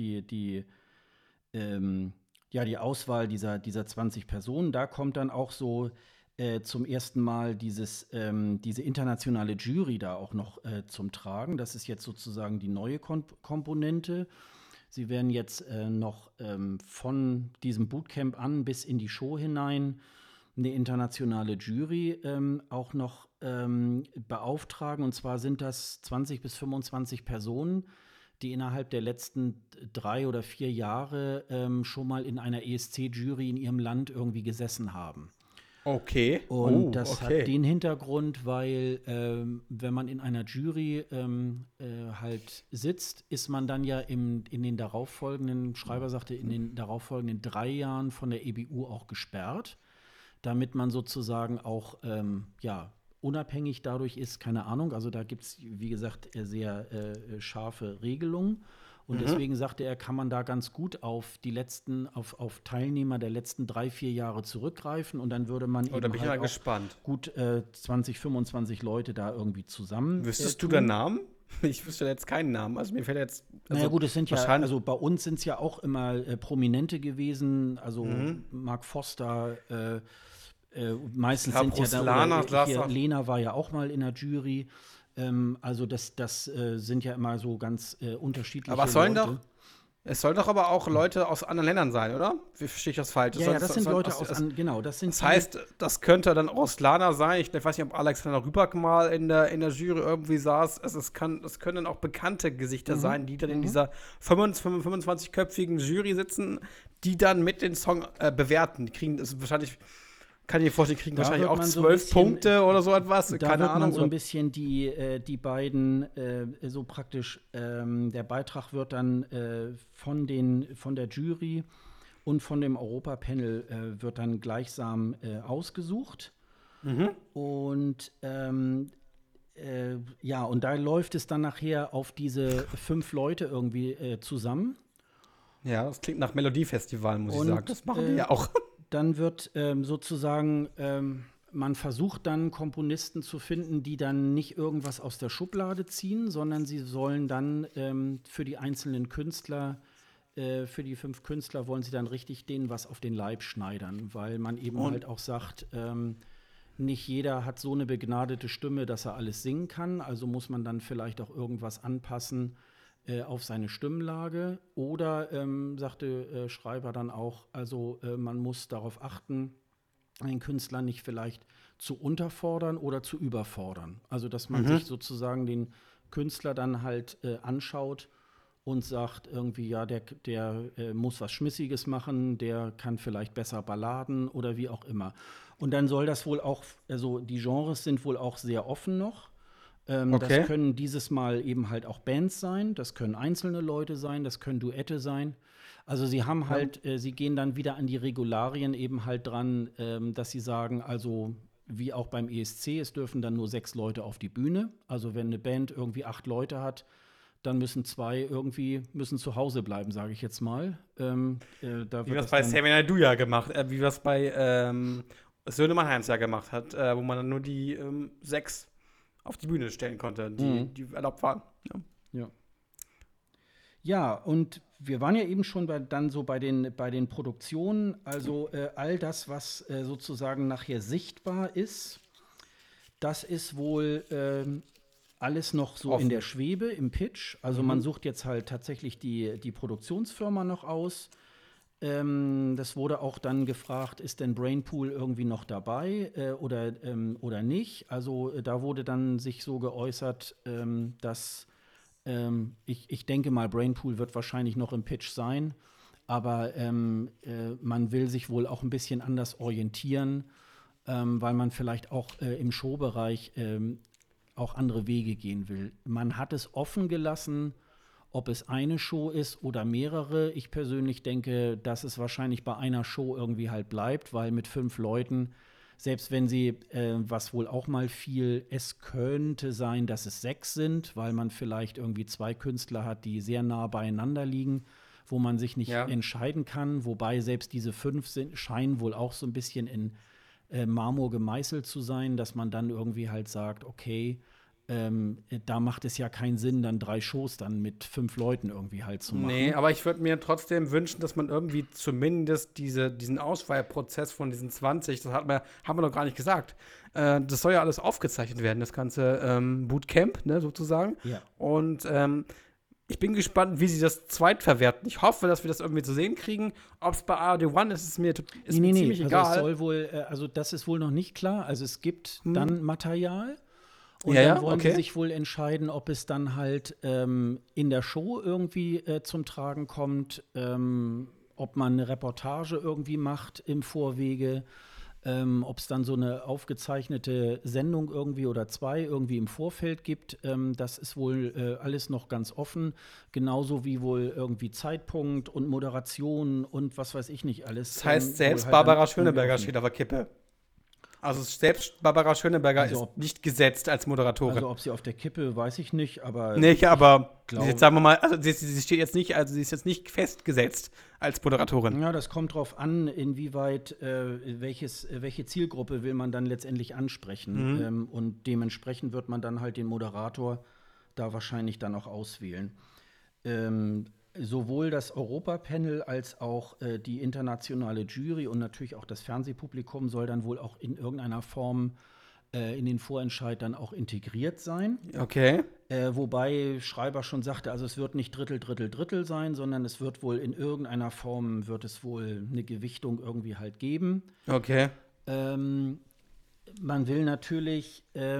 Speaker 1: ja, die Auswahl dieser 20 Personen. Da kommt dann auch so zum ersten Mal diese internationale Jury da auch noch zum Tragen. Das ist jetzt sozusagen die neue Komponente. Sie werden jetzt noch von diesem Bootcamp an bis in die Show hinein eine internationale Jury auch noch beauftragen. Und zwar sind das 20 bis 25 Personen, die innerhalb der letzten 3 oder 4 Jahre schon mal in einer ESC-Jury in ihrem Land irgendwie gesessen haben.
Speaker 2: okay.
Speaker 1: Und das
Speaker 2: Okay.
Speaker 1: hat den Hintergrund, weil wenn man in einer Jury halt sitzt, ist man dann ja in den darauffolgenden, Schreiber sagte, in den darauffolgenden 3 Jahren von der EBU auch gesperrt, damit man sozusagen auch ja, unabhängig dadurch ist, keine Ahnung. Also da gibt es, wie gesagt, sehr scharfe Regelungen. Und deswegen sagte er, kann man da ganz gut auf auf Teilnehmer der letzten 3, 4 Jahre zurückgreifen und dann würde man
Speaker 2: Da
Speaker 1: eben
Speaker 2: bin ich
Speaker 1: halt
Speaker 2: mal
Speaker 1: auch
Speaker 2: gespannt.
Speaker 1: gut 20, 25 Leute da irgendwie zusammen.
Speaker 2: Wüsstest du
Speaker 1: tun.
Speaker 2: den Namen? Ich wüsste jetzt keinen Namen. Also mir fällt jetzt. Also
Speaker 1: Naja gut, es sind ja,
Speaker 2: wahrscheinlich.
Speaker 1: also bei uns sind es ja auch immer Prominente gewesen, also Mark Foster, meistens
Speaker 2: Ja,
Speaker 1: sind ja da,
Speaker 2: Ruslana,
Speaker 1: oder hier,
Speaker 2: Glasser.
Speaker 1: Lena war ja auch mal in der Jury. Also das sind ja immer so ganz unterschiedliche
Speaker 2: Aber
Speaker 1: Leute.
Speaker 2: es sollen doch aber auch Leute aus anderen Ländern sein, oder? Wie verstehe ich das falsch?
Speaker 1: Ja, ja, das sind Leute genau,
Speaker 2: Das heißt, das könnte dann Ruslana sein. Ich weiß nicht, ob Alexander Rybak mal in der Jury irgendwie saß. Es können dann auch bekannte Gesichter sein, die dann in dieser 25-köpfigen Jury sitzen, die dann mit den Song bewerten. Die kriegen das wahrscheinlich. Kann ich mir vorstellen, die kriegen
Speaker 1: Da
Speaker 2: wahrscheinlich
Speaker 1: wird
Speaker 2: auch
Speaker 1: man so
Speaker 2: 12
Speaker 1: ein bisschen-
Speaker 2: Punkte oder so etwas.
Speaker 1: Da
Speaker 2: Keine
Speaker 1: wird
Speaker 2: Ahnung.
Speaker 1: man so ein
Speaker 2: oder-
Speaker 1: bisschen die beiden so praktisch, der Beitrag wird dann von der Jury und von dem Europapanel wird dann gleichsam ausgesucht. Und ja, und da läuft es dann nachher auf diese 5 Leute irgendwie zusammen.
Speaker 2: Ja, das klingt nach Melodiefestival, muss ich
Speaker 1: Und,
Speaker 2: sagen. Das machen wir ja auch.
Speaker 1: Dann wird sozusagen, man versucht dann Komponisten zu finden, die dann nicht irgendwas aus der Schublade ziehen, sondern sie sollen dann für die einzelnen Künstler, für die 5 Künstler wollen sie dann richtig denen was auf den Leib schneidern, weil man eben
Speaker 2: Und-
Speaker 1: halt auch sagt, nicht jeder hat so eine begnadete Stimme, dass er alles singen kann, also muss man dann vielleicht auch irgendwas anpassen auf seine Stimmlage. Oder sagte Schreiber dann auch, also man muss darauf achten, einen Künstler nicht vielleicht zu unterfordern oder zu überfordern. Also dass man sich sozusagen den Künstler dann halt anschaut und sagt irgendwie, ja, der muss was Schmissiges machen, der kann vielleicht besser Balladen oder wie auch immer. Und dann soll das wohl auch, also die Genres sind wohl auch sehr offen noch.
Speaker 2: Okay.
Speaker 1: Das können dieses Mal eben halt auch Bands sein, das können einzelne Leute sein, das können Duette sein. Also sie haben halt, sie gehen dann wieder an die Regularien eben halt dran, dass sie sagen, also wie auch beim ESC, es dürfen dann nur 6 Leute auf die Bühne. Also wenn eine Band irgendwie 8 Leute hat, dann müssen 2 irgendwie zu Hause bleiben, sage ich jetzt mal.
Speaker 2: Wie wir es bei Xavier Naidoo ja gemacht, wie wir es bei Söhne Mannheims ja gemacht hat, wo man dann nur die 6 auf die Bühne stellen konnte, die erlaubt waren.
Speaker 1: Ja. Ja, und wir waren ja eben schon bei den Produktionen, also all das, was sozusagen nachher sichtbar ist, das ist wohl alles noch so in der Schwebe, im Pitch. Also man sucht jetzt halt tatsächlich die Produktionsfirma noch aus. Das wurde auch dann gefragt, ist denn Brainpool irgendwie noch dabei oder nicht? Also da wurde dann sich so geäußert, dass ich denke mal, Brainpool wird wahrscheinlich noch im Pitch sein, aber man will sich wohl auch ein bisschen anders orientieren, weil man vielleicht auch im Showbereich auch andere Wege gehen will. Man hat es offen gelassen, ob es eine Show ist oder mehrere. Ich persönlich denke, dass es wahrscheinlich bei einer Show irgendwie halt bleibt, weil mit 5 Leuten, selbst wenn sie, was wohl auch mal viel, es könnte sein, dass es 6 sind, weil man vielleicht irgendwie 2 Künstler hat, die sehr nah beieinander liegen, wo man sich nicht entscheiden kann. Wobei selbst diese 5 scheinen wohl auch so ein bisschen in Marmor gemeißelt zu sein, dass man dann irgendwie halt sagt, okay, da macht es ja keinen Sinn, dann 3 Shows dann mit 5 Leuten irgendwie halt zu machen.
Speaker 2: Nee, aber ich würde mir trotzdem wünschen, dass man irgendwie zumindest diesen Auswahlprozess von diesen 20, das haben wir noch gar nicht gesagt, das soll ja alles aufgezeichnet werden, das ganze Bootcamp, ne, sozusagen.
Speaker 1: Ja.
Speaker 2: Und ich bin gespannt, wie sie das zweitverwerten. Ich hoffe, dass wir das irgendwie zu sehen kriegen. Ob es bei ARD One ist mir ziemlich egal.
Speaker 1: Also es soll wohl, also das ist wohl noch nicht klar. Also es gibt dann Material. Und
Speaker 2: dann
Speaker 1: dann wollen sie sich wohl entscheiden, ob es dann halt in der Show irgendwie zum Tragen kommt, ob man eine Reportage irgendwie macht im Vorwege, ob es dann so eine aufgezeichnete Sendung irgendwie oder 2 irgendwie im Vorfeld gibt. Das ist wohl alles noch ganz offen. Genauso wie wohl irgendwie Zeitpunkt und Moderation und was weiß ich nicht alles.
Speaker 2: Das heißt, selbst
Speaker 1: halt
Speaker 2: Barbara Schöneberger steht auf der Kippe. Also selbst Barbara Schöneberger ist nicht gesetzt als Moderatorin.
Speaker 1: Also ob sie auf der Kippe, weiß ich nicht, aber
Speaker 2: jetzt sagen wir mal, also sie steht jetzt nicht, also sie ist jetzt nicht festgesetzt als Moderatorin.
Speaker 1: Ja, das kommt drauf an, inwieweit welche Zielgruppe will man dann letztendlich ansprechen. Und dementsprechend wird man dann halt den Moderator da wahrscheinlich dann auch auswählen. Sowohl das Europapanel als auch die internationale Jury und natürlich auch das Fernsehpublikum soll dann wohl auch in irgendeiner Form in den Vorentscheid dann auch integriert sein.
Speaker 2: Okay.
Speaker 1: Wobei Schreiber schon sagte, also es wird nicht Drittel, Drittel, Drittel sein, sondern es wird wohl in irgendeiner Form, wird es wohl eine Gewichtung irgendwie halt geben.
Speaker 2: Okay.
Speaker 1: Man will natürlich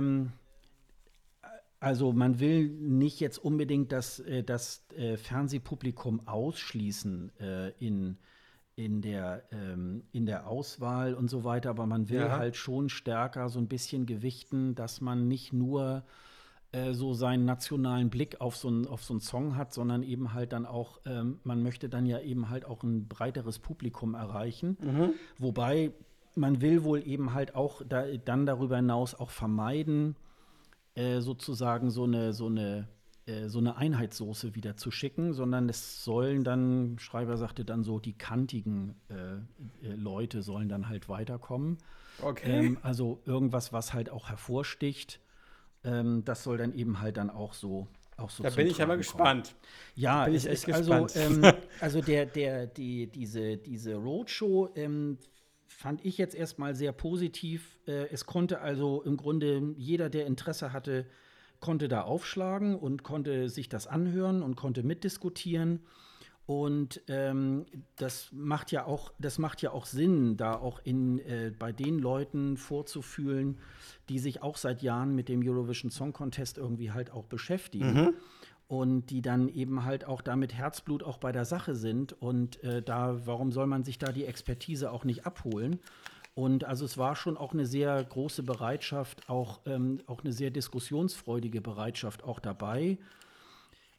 Speaker 1: also man will nicht jetzt unbedingt das Fernsehpublikum ausschließen in der Auswahl und so weiter, aber man will halt schon stärker so ein bisschen gewichten, dass man nicht nur so seinen nationalen Blick auf so einen Song hat, sondern eben halt dann auch, man möchte dann ja eben halt auch ein breiteres Publikum erreichen. Wobei man will wohl eben halt auch dann darüber hinaus auch vermeiden, sozusagen so eine Einheitssoße wieder zu schicken, sondern es sollen dann, Schreiber sagte dann so, die kantigen Leute sollen dann halt weiterkommen.
Speaker 2: Okay.
Speaker 1: Also irgendwas, was halt auch hervorsticht, das soll dann eben halt dann auch so
Speaker 2: Da bin ich aber gespannt.
Speaker 1: Ja,
Speaker 2: bin
Speaker 1: es
Speaker 2: ich echt
Speaker 1: ist also,
Speaker 2: gespannt.
Speaker 1: also diese Roadshow fand ich jetzt erstmal sehr positiv. Es konnte also im Grunde jeder, der Interesse hatte, konnte da aufschlagen und konnte sich das anhören und konnte mitdiskutieren. Und das macht ja auch Sinn, da auch bei den Leuten vorzufühlen, die sich auch seit Jahren mit dem Eurovision Song Contest irgendwie halt auch beschäftigen. Und die dann eben halt auch da mit Herzblut auch bei der Sache sind. Und warum soll man sich da die Expertise auch nicht abholen? Und also es war schon auch eine sehr große Bereitschaft, auch eine sehr diskussionsfreudige Bereitschaft auch dabei.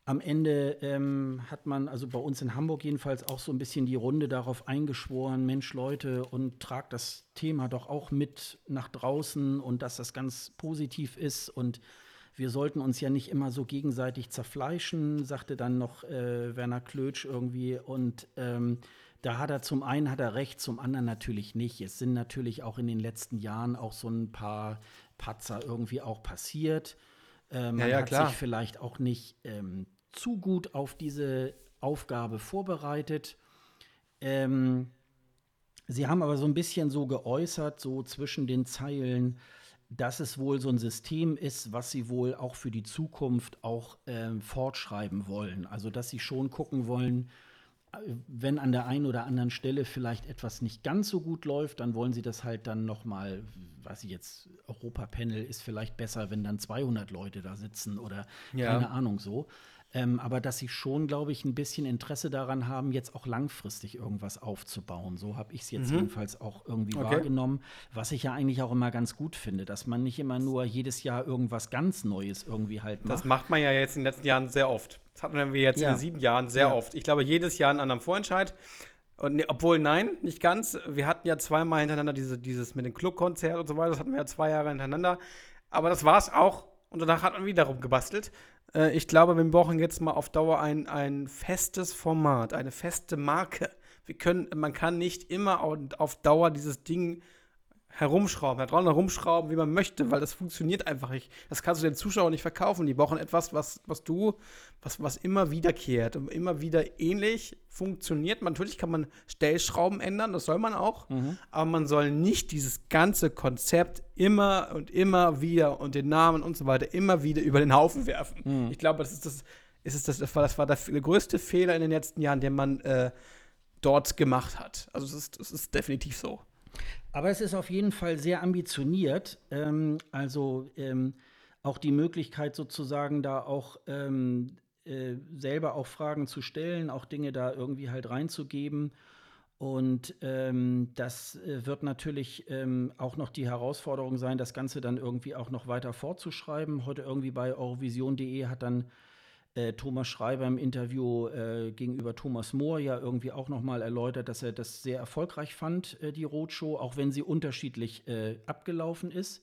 Speaker 1: am Ende hat man, also bei uns in Hamburg jedenfalls, auch so ein bisschen die Runde darauf eingeschworen, Mensch, Leute, und tragt das Thema doch auch mit nach draußen und dass das ganz positiv ist und wir sollten uns ja nicht immer so gegenseitig zerfleischen, sagte dann noch Werner Klötsch irgendwie. Und da hat er zum einen hat er recht, zum anderen natürlich nicht. Es sind natürlich auch in den letzten Jahren auch so ein paar Patzer irgendwie auch passiert. Man
Speaker 2: ja,
Speaker 1: hat
Speaker 2: klar.
Speaker 1: sich vielleicht auch nicht zu gut auf diese Aufgabe vorbereitet. Ähm, Sie haben aber so ein bisschen so geäußert, so zwischen den Zeilen, dass es wohl so ein System ist, was sie wohl auch für die Zukunft auch fortschreiben wollen. Also dass sie schon gucken wollen, wenn an der einen oder anderen Stelle vielleicht etwas nicht ganz so gut läuft, dann wollen sie das halt dann noch mal, weiß ich jetzt, Europapanel ist vielleicht besser, wenn dann 200 Leute da sitzen oder
Speaker 2: Ja.
Speaker 1: keine Ahnung so. Aber dass sie schon, glaube ich, ein bisschen Interesse daran haben, jetzt auch langfristig irgendwas aufzubauen. So habe ich es jetzt
Speaker 2: Mhm.
Speaker 1: jedenfalls auch irgendwie
Speaker 2: Okay.
Speaker 1: wahrgenommen, was ich ja eigentlich auch immer ganz gut finde, dass man nicht immer nur jedes Jahr irgendwas ganz Neues irgendwie halt
Speaker 2: Das
Speaker 1: macht.
Speaker 2: macht man ja jetzt in den letzten Jahren sehr oft. Das hatten wir jetzt in den
Speaker 1: Ja,
Speaker 2: 7 Jahren sehr
Speaker 1: ja.
Speaker 2: oft. Ich glaube, jedes Jahr einen anderen Vorentscheid. Und ne, obwohl, nein, nicht ganz. Wir hatten ja zweimal hintereinander dieses mit dem Clubkonzert und so weiter. Das hatten wir ja 2 Jahre hintereinander. Aber das war es auch. Und danach hat man wieder rumgebastelt. Ich glaube, wir brauchen jetzt mal auf Dauer ein festes Format, eine feste Marke. Man kann nicht immer auf Dauer dieses Ding herumschrauben, da dran herumschrauben, wie man möchte, weil das funktioniert einfach nicht. Das kannst du den Zuschauern nicht verkaufen. Die brauchen etwas, was immer wiederkehrt und immer wieder ähnlich funktioniert. Natürlich kann man Stellschrauben ändern, das soll man auch,
Speaker 1: Mhm.
Speaker 2: aber man soll nicht dieses ganze Konzept immer und immer wieder und den Namen und so weiter immer wieder über den Haufen werfen.
Speaker 1: Mhm.
Speaker 2: Ich glaube, das war der größte Fehler in den letzten Jahren, den man dort gemacht hat. Also es ist definitiv so.
Speaker 1: Aber es ist auf jeden Fall sehr ambitioniert. Auch die Möglichkeit sozusagen da auch selber auch Fragen zu stellen, auch Dinge da irgendwie halt reinzugeben. Und das wird natürlich auch noch die Herausforderung sein, das Ganze dann irgendwie auch noch weiter fortzuschreiben. Heute irgendwie bei eurovision.de hat dann Thomas Schreiber im Interview gegenüber Thomas Mohr ja irgendwie auch nochmal erläutert, dass er das sehr erfolgreich fand, die Roadshow, auch wenn sie unterschiedlich abgelaufen ist.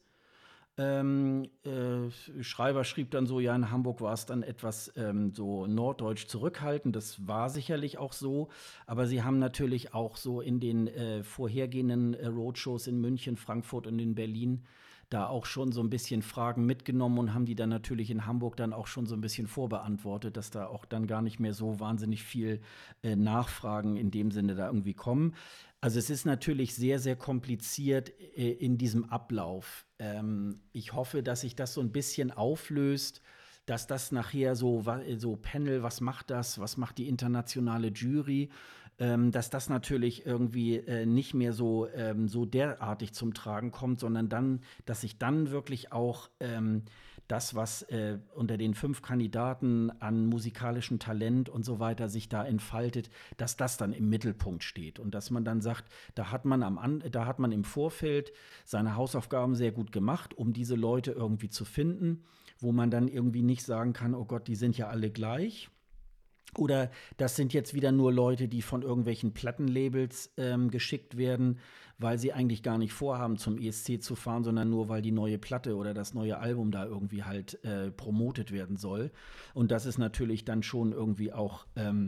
Speaker 1: Schreiber schrieb dann so, ja, in Hamburg war es dann etwas so norddeutsch zurückhaltend. Das war sicherlich auch so. Aber sie haben natürlich auch so in den vorhergehenden Roadshows in München, Frankfurt und in Berlin da auch schon so ein bisschen Fragen mitgenommen und haben die dann natürlich in Hamburg dann auch schon so ein bisschen vorbeantwortet, dass da auch dann gar nicht mehr so wahnsinnig viel Nachfragen in dem Sinne da irgendwie kommen. Also es ist natürlich sehr, sehr kompliziert in diesem Ablauf. Ich hoffe, dass sich das so ein bisschen auflöst, dass das nachher so Panel, was macht das, was macht die internationale Jury, dass das natürlich irgendwie nicht mehr so derartig zum Tragen kommt, sondern dann, dass sich dann wirklich auch das, was unter den 5 Kandidaten an musikalischem Talent und so weiter sich da entfaltet, dass das dann im Mittelpunkt steht und dass man dann sagt, da hat man im Vorfeld seine Hausaufgaben sehr gut gemacht, um diese Leute irgendwie zu finden, wo man dann irgendwie nicht sagen kann, oh Gott, die sind ja alle gleich. Oder das sind jetzt wieder nur Leute, die von irgendwelchen Plattenlabels geschickt werden, weil sie eigentlich gar nicht vorhaben, zum ESC zu fahren, sondern nur, weil die neue Platte oder das neue Album da irgendwie halt promotet werden soll. Und das ist natürlich dann schon irgendwie auch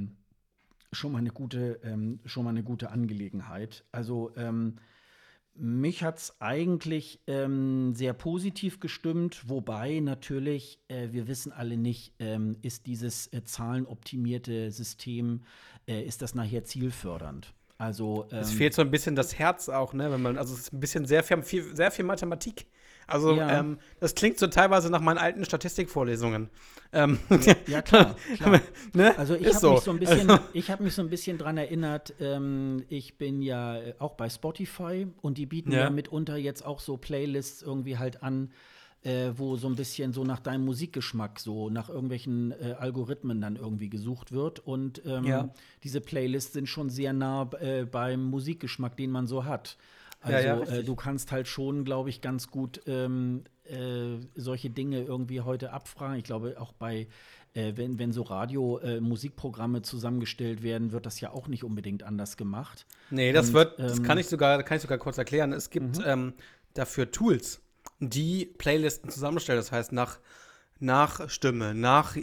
Speaker 1: schon mal eine gute Angelegenheit. Also mich hat es eigentlich sehr positiv gestimmt, wobei natürlich, wir wissen alle nicht, ist dieses zahlenoptimierte System, ist das nachher zielfördernd? Also,
Speaker 2: Es fehlt so ein bisschen das Herz auch, ne? Also es ist ein bisschen sehr viel Mathematik. Also,
Speaker 1: ja,
Speaker 2: das klingt so teilweise nach meinen alten Statistikvorlesungen. Ähm,
Speaker 1: ja, klar, klar.
Speaker 2: ne?
Speaker 1: Also
Speaker 2: Ist so. Also,
Speaker 1: ich habe mich so ein bisschen dran erinnert, ich bin ja auch bei Spotify und die bieten ja
Speaker 2: ja,
Speaker 1: mitunter jetzt auch so Playlists irgendwie halt an, wo so ein bisschen so nach deinem Musikgeschmack, so nach irgendwelchen Algorithmen dann irgendwie gesucht wird. Und
Speaker 2: ja,
Speaker 1: diese Playlists sind schon sehr nah beim Musikgeschmack, den man so hat.
Speaker 2: ja,
Speaker 1: Also du
Speaker 2: richtig.
Speaker 1: kannst halt schon, glaube ich, ganz gut solche Dinge irgendwie heute abfragen. Ich glaube, auch bei wenn so Radio-Musikprogramme zusammengestellt werden, wird das ja auch nicht unbedingt anders gemacht.
Speaker 2: Nee,
Speaker 1: Und,
Speaker 2: das kann ich sogar kurz erklären. Es gibt dafür Tools, die Playlisten zusammenstellen. Das heißt, nach Stimme, nach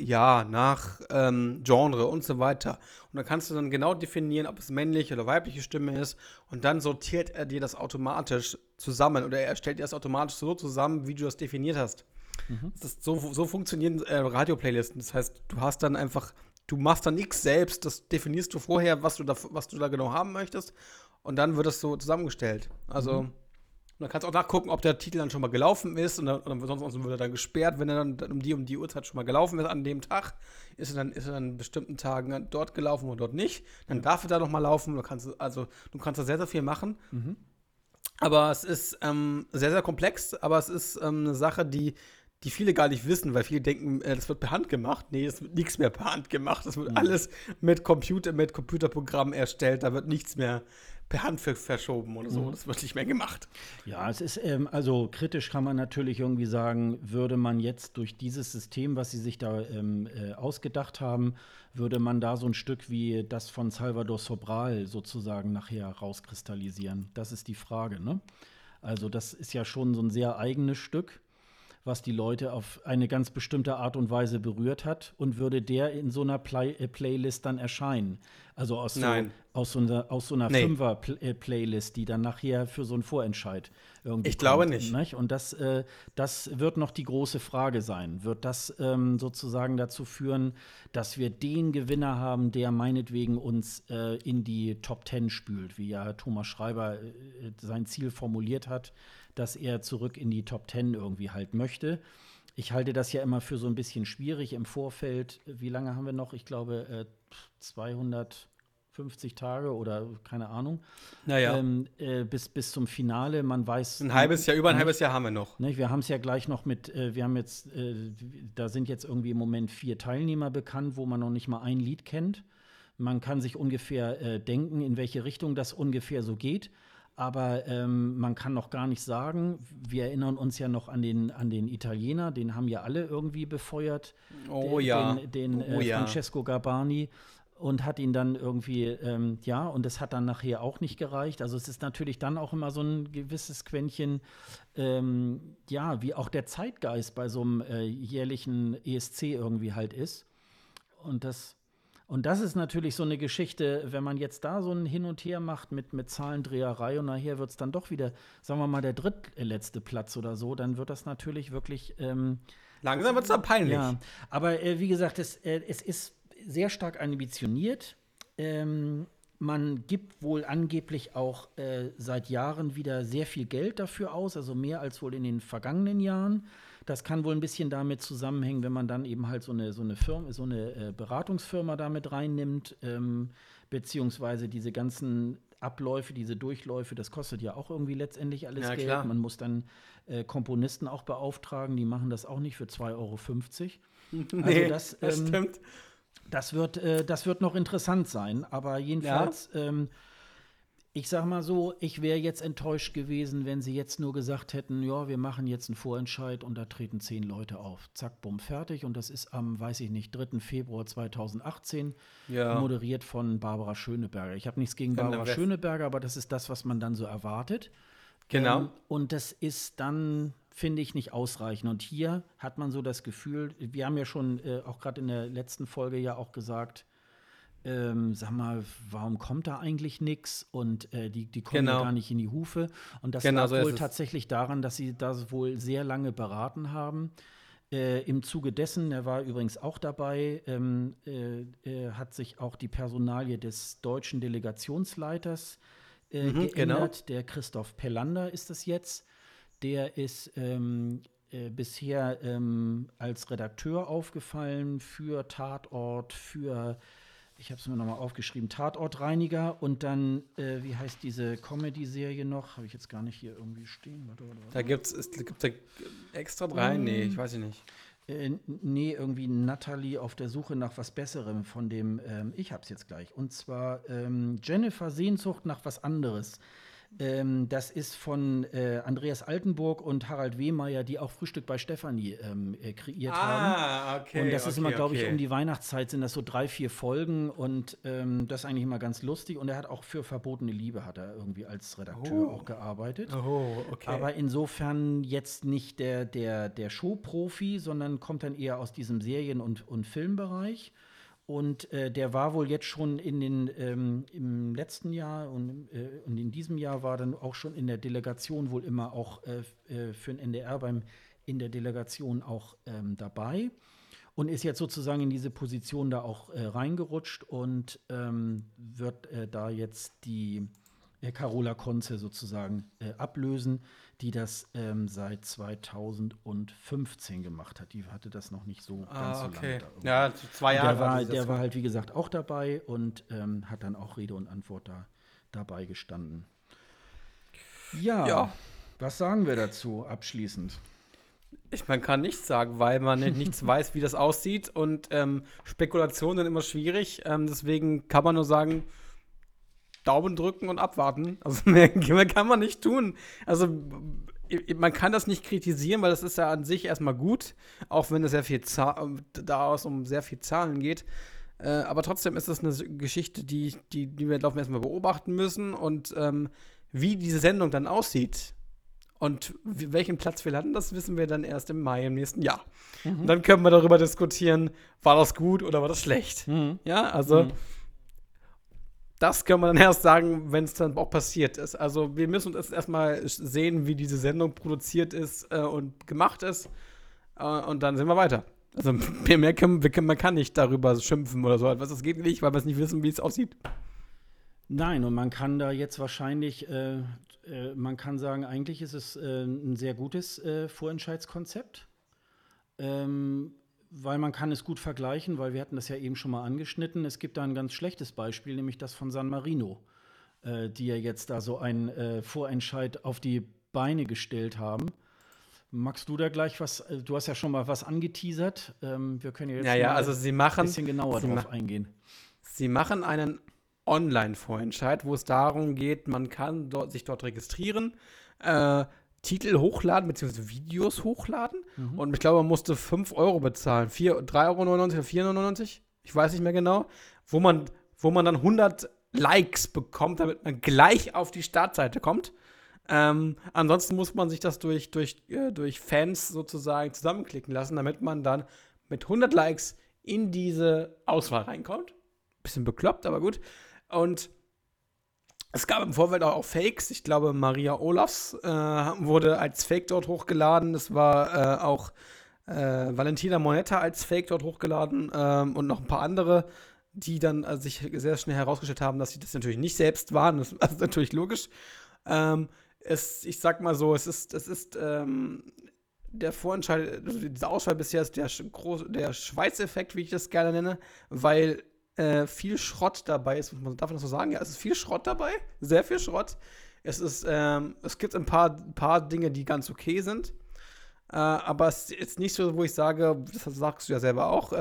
Speaker 2: Genre und so weiter. Und dann kannst du dann genau definieren, ob es männliche oder weibliche Stimme ist. Und dann sortiert er dir das automatisch zusammen oder er stellt dir das automatisch so zusammen, wie du das definiert hast. So funktionieren Radio-Playlisten. Das heißt, du machst dann nichts selbst, das definierst du vorher, was du da genau haben möchtest. Und dann wird es so zusammengestellt. Also dann kannst du auch nachgucken, ob der Titel dann schon mal gelaufen ist und sonst wird er dann gesperrt, wenn er dann um die Uhrzeit schon mal gelaufen ist an dem Tag, ist er dann an bestimmten Tagen dort gelaufen oder dort nicht. Dann darf er da noch mal laufen. Du kannst da sehr, sehr viel machen. Aber es ist sehr, sehr komplex, aber es ist eine Sache, die viele gar nicht wissen, weil viele denken, das wird per Hand gemacht. Nee, es wird nichts mehr per Hand gemacht. Das wird alles mit Computerprogrammen erstellt. Da wird nichts mehr per Hand verschoben oder so. Das wird nicht mehr gemacht.
Speaker 1: Ja, es ist, also kritisch kann man natürlich irgendwie sagen, würde man jetzt durch dieses System, was sie sich da ausgedacht haben, würde man da so ein Stück wie das von Salvador Sobral sozusagen nachher rauskristallisieren. Das ist die Frage, ne? Also das ist ja schon so ein sehr eigenes Stück, was die Leute auf eine ganz bestimmte Art und Weise berührt hat, und würde der in so einer Playlist dann erscheinen. Also aus so einer Fünfer-Playlist, die dann nachher für so einen Vorentscheid irgendwie
Speaker 2: Ich glaube nicht.
Speaker 1: Nicht? Und das wird noch die große Frage sein. Wird das sozusagen dazu führen, dass wir den Gewinner haben, der meinetwegen uns in die Top 10 spült, wie ja Thomas Schreiber sein Ziel formuliert hat, dass er zurück in die Top 10 irgendwie halt möchte. Ich halte das ja immer für so ein bisschen schwierig im Vorfeld. Wie lange haben wir noch? Ich glaube 250 Tage oder keine Ahnung.
Speaker 2: Naja.
Speaker 1: Bis zum Finale. Man weiß.
Speaker 2: Über ein halbes Jahr haben wir noch.
Speaker 1: Ne, wir haben es ja gleich noch da sind jetzt irgendwie im Moment 4 Teilnehmer bekannt, wo man noch nicht mal ein Lied kennt. Man kann sich ungefähr denken, in welche Richtung das ungefähr so geht. Aber man kann noch gar nicht sagen, wir erinnern uns ja noch an den Italiener, den haben ja alle irgendwie befeuert, den Francesco Gabani, und hat ihn dann irgendwie, und das hat dann nachher auch nicht gereicht. Also es ist natürlich dann auch immer so ein gewisses Quäntchen, wie auch der Zeitgeist bei so einem jährlichen ESC irgendwie halt ist. Und das ist natürlich so eine Geschichte, wenn man jetzt da so ein Hin und Her macht mit Zahlendreherei und nachher wird es dann doch wieder, sagen wir mal, der drittletzte Platz oder so, dann wird das natürlich wirklich
Speaker 2: langsam wird es dann peinlich.
Speaker 1: Ja, aber wie gesagt, es ist sehr stark ambitioniert. Man gibt wohl angeblich auch seit Jahren wieder sehr viel Geld dafür aus, also mehr als wohl in den vergangenen Jahren. Das kann wohl ein bisschen damit zusammenhängen, wenn man dann eben halt so eine Beratungsfirma damit reinnimmt, beziehungsweise diese ganzen Abläufe, diese Durchläufe, das kostet ja auch irgendwie letztendlich alles Geld.
Speaker 2: Klar.
Speaker 1: Man muss dann Komponisten auch beauftragen, die machen das auch nicht für 2,50 €.
Speaker 2: Nee,
Speaker 1: Also
Speaker 2: das stimmt.
Speaker 1: das wird noch interessant sein, aber jedenfalls, ich sag mal so, ich wäre jetzt enttäuscht gewesen, wenn sie jetzt nur gesagt hätten, ja, wir machen jetzt einen Vorentscheid und da treten 10 Leute auf. Zack, bumm, fertig. Und das ist am, 3. Februar 2018, moderiert von Barbara Schöneberger. Ich habe nichts gegen Barbara Schöneberger, aber das ist das, was man dann so erwartet.
Speaker 2: Genau.
Speaker 1: Und das ist dann, finde ich, nicht ausreichend. Und hier hat man so das Gefühl, wir haben ja schon auch gerade in der letzten Folge ja auch gesagt, sag mal, warum kommt da eigentlich nichts? Und die kommen ja gar nicht in die Hufe. Und das lag wohl tatsächlich daran, dass sie das wohl sehr lange beraten haben. Im Zuge dessen, er war übrigens auch dabei, hat sich auch die Personalie des deutschen Delegationsleiters geändert. Genau. Der Christoph Pellander ist es jetzt. Der ist bisher als Redakteur aufgefallen für Tatort, ich habe es mir nochmal aufgeschrieben, Tatortreiniger und dann, wie heißt diese Comedy-Serie noch? Habe ich jetzt gar nicht hier irgendwie stehen. Warte.
Speaker 2: Da gibt's da extra 3? Nee, ich weiß nicht.
Speaker 1: Nee, irgendwie Natalie auf der Suche nach was Besserem von dem, ich hab's jetzt gleich. Und zwar Jennifer Sehnsucht nach was anderes. Das ist von Andreas Altenburg und Harald Wehmeier, die auch Frühstück bei Stefanie kreiert haben.
Speaker 2: Okay,
Speaker 1: Und das ist immer, glaube ich, um die Weihnachtszeit sind das so 3, 4 Folgen und das ist eigentlich immer ganz lustig. Und er hat auch für Verbotene Liebe hat er irgendwie als Redakteur auch gearbeitet.
Speaker 2: Oh, okay.
Speaker 1: Aber insofern jetzt nicht der Showprofi, sondern kommt dann eher aus diesem Serien- und Filmbereich. Und der war wohl jetzt schon im letzten Jahr und in diesem Jahr war dann auch schon in der Delegation wohl immer auch für den NDR in der Delegation auch dabei und ist jetzt sozusagen in diese Position da auch reingerutscht und wird da jetzt die Carola Conze sozusagen ablösen, die das seit 2015 gemacht hat. Die hatte das noch nicht so ganz so lange da irgendwie.
Speaker 2: Ja, 2 Jahre.
Speaker 1: Der war halt, wie gesagt, auch dabei und hat dann auch Rede und Antwort dabei gestanden. Ja, was sagen wir dazu abschließend?
Speaker 2: Man kann nichts sagen, weil man nichts weiß, wie das aussieht und Spekulationen sind immer schwierig. Deswegen kann man nur sagen, Daumen drücken und abwarten. Also mehr kann man nicht tun. Also man kann das nicht kritisieren, weil das ist ja an sich erstmal gut, auch wenn es sehr viel um sehr viel Zahlen geht. Aber trotzdem ist das eine Geschichte, die wir laufen erstmal beobachten müssen und wie diese Sendung dann aussieht und welchen Platz wir landen, das wissen wir dann erst im Mai im nächsten Jahr. Und dann können wir darüber diskutieren, war das gut oder war das schlecht. Ja, also das können wir dann erst sagen, wenn es dann auch passiert ist. Also wir müssen uns erstmal sehen, wie diese Sendung produziert ist und gemacht ist. Und dann sind wir weiter. Also man kann nicht darüber schimpfen oder so etwas. Das geht nicht, weil wir es nicht wissen, wie es aussieht.
Speaker 1: Nein, und man kann da jetzt wahrscheinlich, man kann sagen, eigentlich ist es ein sehr gutes Vorentscheidskonzept. Weil man kann es gut vergleichen, weil wir hatten das ja eben schon mal angeschnitten. Es gibt da ein ganz schlechtes Beispiel, nämlich das von San Marino, die ja jetzt da so einen Vorentscheid auf die Beine gestellt haben. Magst du da gleich was, du hast ja schon mal was angeteasert. Wir können ja jetzt
Speaker 2: also
Speaker 1: ein bisschen genauer drauf eingehen.
Speaker 2: Sie machen einen Online-Vorentscheid, wo es darum geht, man kann sich dort registrieren, Titel hochladen, beziehungsweise Videos hochladen. Und ich glaube, man musste 5 Euro bezahlen. 3,99 oder 4,99 €? Ich weiß nicht mehr genau. Wo man dann 100 Likes bekommt, damit man gleich auf die Startseite kommt. Ansonsten muss man sich das durch Fans sozusagen zusammenklicken lassen, damit man dann mit 100 Likes in diese Auswahl reinkommt. Bisschen bekloppt, aber gut. Und es gab im Vorfeld auch Fakes. Ich glaube, Maria Olafs wurde als Fake dort hochgeladen. Es war auch Valentina Monetta als Fake dort hochgeladen und noch ein paar andere, die dann sich sehr schnell herausgestellt haben, dass sie das natürlich nicht selbst waren. Das ist natürlich logisch. Ich sag mal so, es ist der Vorentscheid, also diese Auswahl bisher ist der Schweiz-Effekt, wie ich das gerne nenne, weil viel Schrott dabei ist, darf man das so sagen? Ja, es ist viel Schrott dabei, sehr viel Schrott. Es gibt ein paar Dinge, die ganz okay sind, aber es ist nicht so, wo ich sage, das sagst du ja selber auch,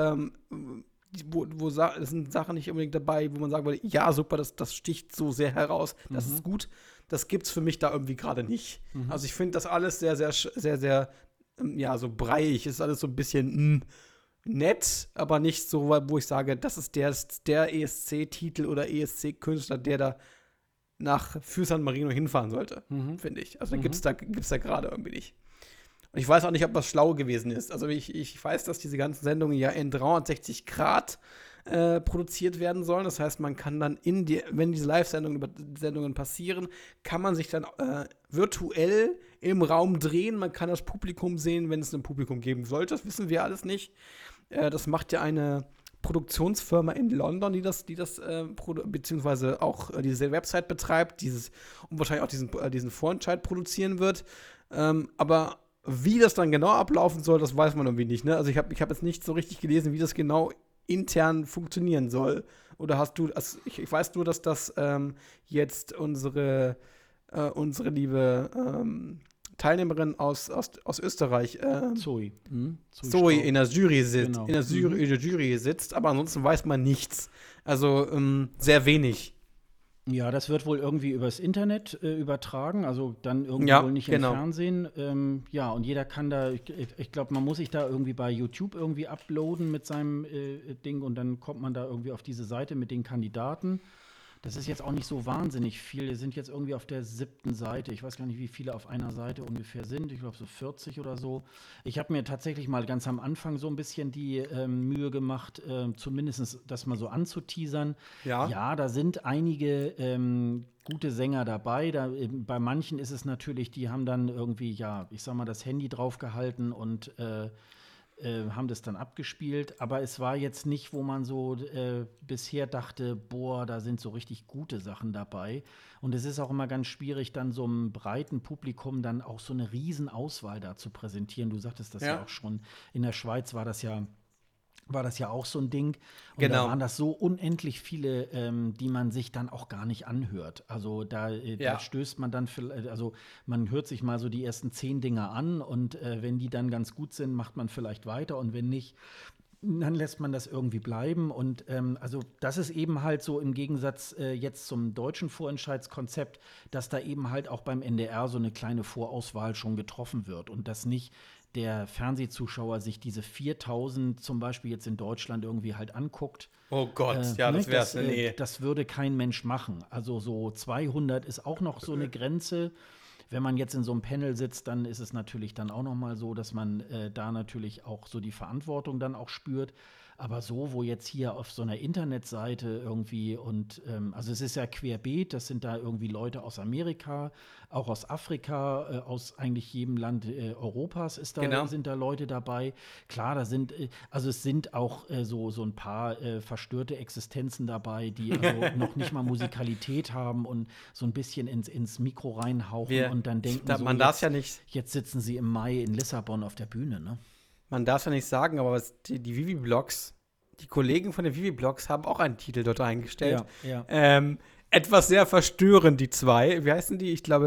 Speaker 2: es sind Sachen nicht unbedingt dabei, wo man sagen würde, ja, super, das sticht so sehr heraus, das ist gut. Das gibt's für mich da irgendwie gerade nicht. Also ich finde das alles sehr, sehr, sehr, sehr, ja, so breiig, ist alles so ein bisschen nett, aber nicht so, wo ich sage, das ist der ESC-Titel oder ESC-Künstler, der da für San Marino hinfahren sollte, finde ich. Also gibt's da gerade irgendwie nicht. Und ich weiß auch nicht, ob das schlau gewesen ist. Also ich weiß, dass diese ganzen Sendungen ja in 360 Grad produziert werden sollen. Das heißt, man kann dann wenn diese Live-Sendungen passieren, kann man sich dann virtuell im Raum drehen. Man kann das Publikum sehen, wenn es ein Publikum geben sollte. Das wissen wir alles nicht. Das macht ja eine Produktionsfirma in London, die das beziehungsweise auch diese Website betreibt, und wahrscheinlich auch diesen Vorentscheid produzieren wird. Aber wie das dann genau ablaufen soll, das weiß man irgendwie nicht. Ne? Also ich hab jetzt nicht so richtig gelesen, wie das genau intern funktionieren soll. Oder hast du, also ich weiß nur, dass das jetzt unsere liebe Teilnehmerin aus Österreich,
Speaker 1: Zoe
Speaker 2: in der Jury sitzt,
Speaker 1: Genau.
Speaker 2: in der Jury sitzt, aber ansonsten weiß man nichts. Also sehr wenig.
Speaker 1: Ja, das wird wohl irgendwie übers Internet übertragen, also dann irgendwie
Speaker 2: Ja,
Speaker 1: wohl nicht im
Speaker 2: genau.
Speaker 1: Fernsehen. Ja, und jeder kann da, ich glaube, man muss sich da irgendwie bei YouTube irgendwie uploaden mit seinem Ding und dann kommt man da irgendwie auf diese Seite mit den Kandidaten. Das ist jetzt auch nicht so wahnsinnig viel. Wir sind jetzt irgendwie auf der 7. Seite. Ich weiß gar nicht, wie viele auf einer Seite ungefähr sind. Ich glaube so 40 oder so. Ich habe mir tatsächlich mal ganz am Anfang so ein bisschen die Mühe gemacht, zumindest das mal so anzuteasern.
Speaker 2: Ja.
Speaker 1: Ja, da sind einige gute Sänger dabei. Bei manchen ist es natürlich, die haben dann irgendwie, ja, ich sag mal, das Handy draufgehalten und haben das dann abgespielt, aber es war jetzt nicht, wo man so bisher dachte, boah, da sind so richtig gute Sachen dabei. Und es ist auch immer ganz schwierig, dann so einem breiten Publikum dann auch so eine Riesenauswahl da zu präsentieren. Du sagtest das ja
Speaker 2: Ja,
Speaker 1: auch schon. In der Schweiz war das ja auch so ein Ding. Und da
Speaker 2: genau.
Speaker 1: waren das so unendlich viele, die man sich dann auch gar nicht anhört. Also da
Speaker 2: Ja.
Speaker 1: stößt man dann, also man hört sich mal so die ersten 10 Dinger an und wenn die dann ganz gut sind, macht man vielleicht weiter und wenn nicht, dann lässt man das irgendwie bleiben. Und also das ist eben halt so im Gegensatz jetzt zum deutschen Vorentscheidskonzept, dass da eben halt auch beim NDR so eine kleine Vorauswahl schon getroffen wird und dass nicht der Fernsehzuschauer sich diese 4000 zum Beispiel jetzt in Deutschland irgendwie halt anguckt.
Speaker 2: Oh Gott, ja,
Speaker 1: Ne,
Speaker 2: das wär's. Nee.
Speaker 1: das würde kein Mensch machen. Also so 200 ist auch noch so eine Grenze. Wenn man jetzt in so einem Panel sitzt, dann ist es natürlich dann auch noch mal so, dass man da natürlich auch so die Verantwortung dann auch spürt. Aber so, wo jetzt hier auf so einer Internetseite irgendwie und also es ist ja querbeet, das sind da irgendwie Leute aus Amerika, auch aus Afrika, aus eigentlich jedem Land Europas
Speaker 2: Genau.
Speaker 1: sind da Leute dabei. Klar, da sind, also es sind auch so ein paar verstörte Existenzen dabei, die also noch nicht mal Musikalität haben und so ein bisschen ins Mikro reinhauchen
Speaker 2: Wir,
Speaker 1: und dann denken so,
Speaker 2: man darf ja nicht,
Speaker 1: jetzt sitzen sie im Mai in Lissabon auf der Bühne, ne?
Speaker 2: man darf ja nicht sagen, aber die Vivi-Blogs, die Kollegen von den Vivi-Blogs haben auch einen Titel dort eingestellt.
Speaker 1: Ja, ja.
Speaker 2: Etwas sehr verstörend, die zwei. Wie heißen die? Ich glaube,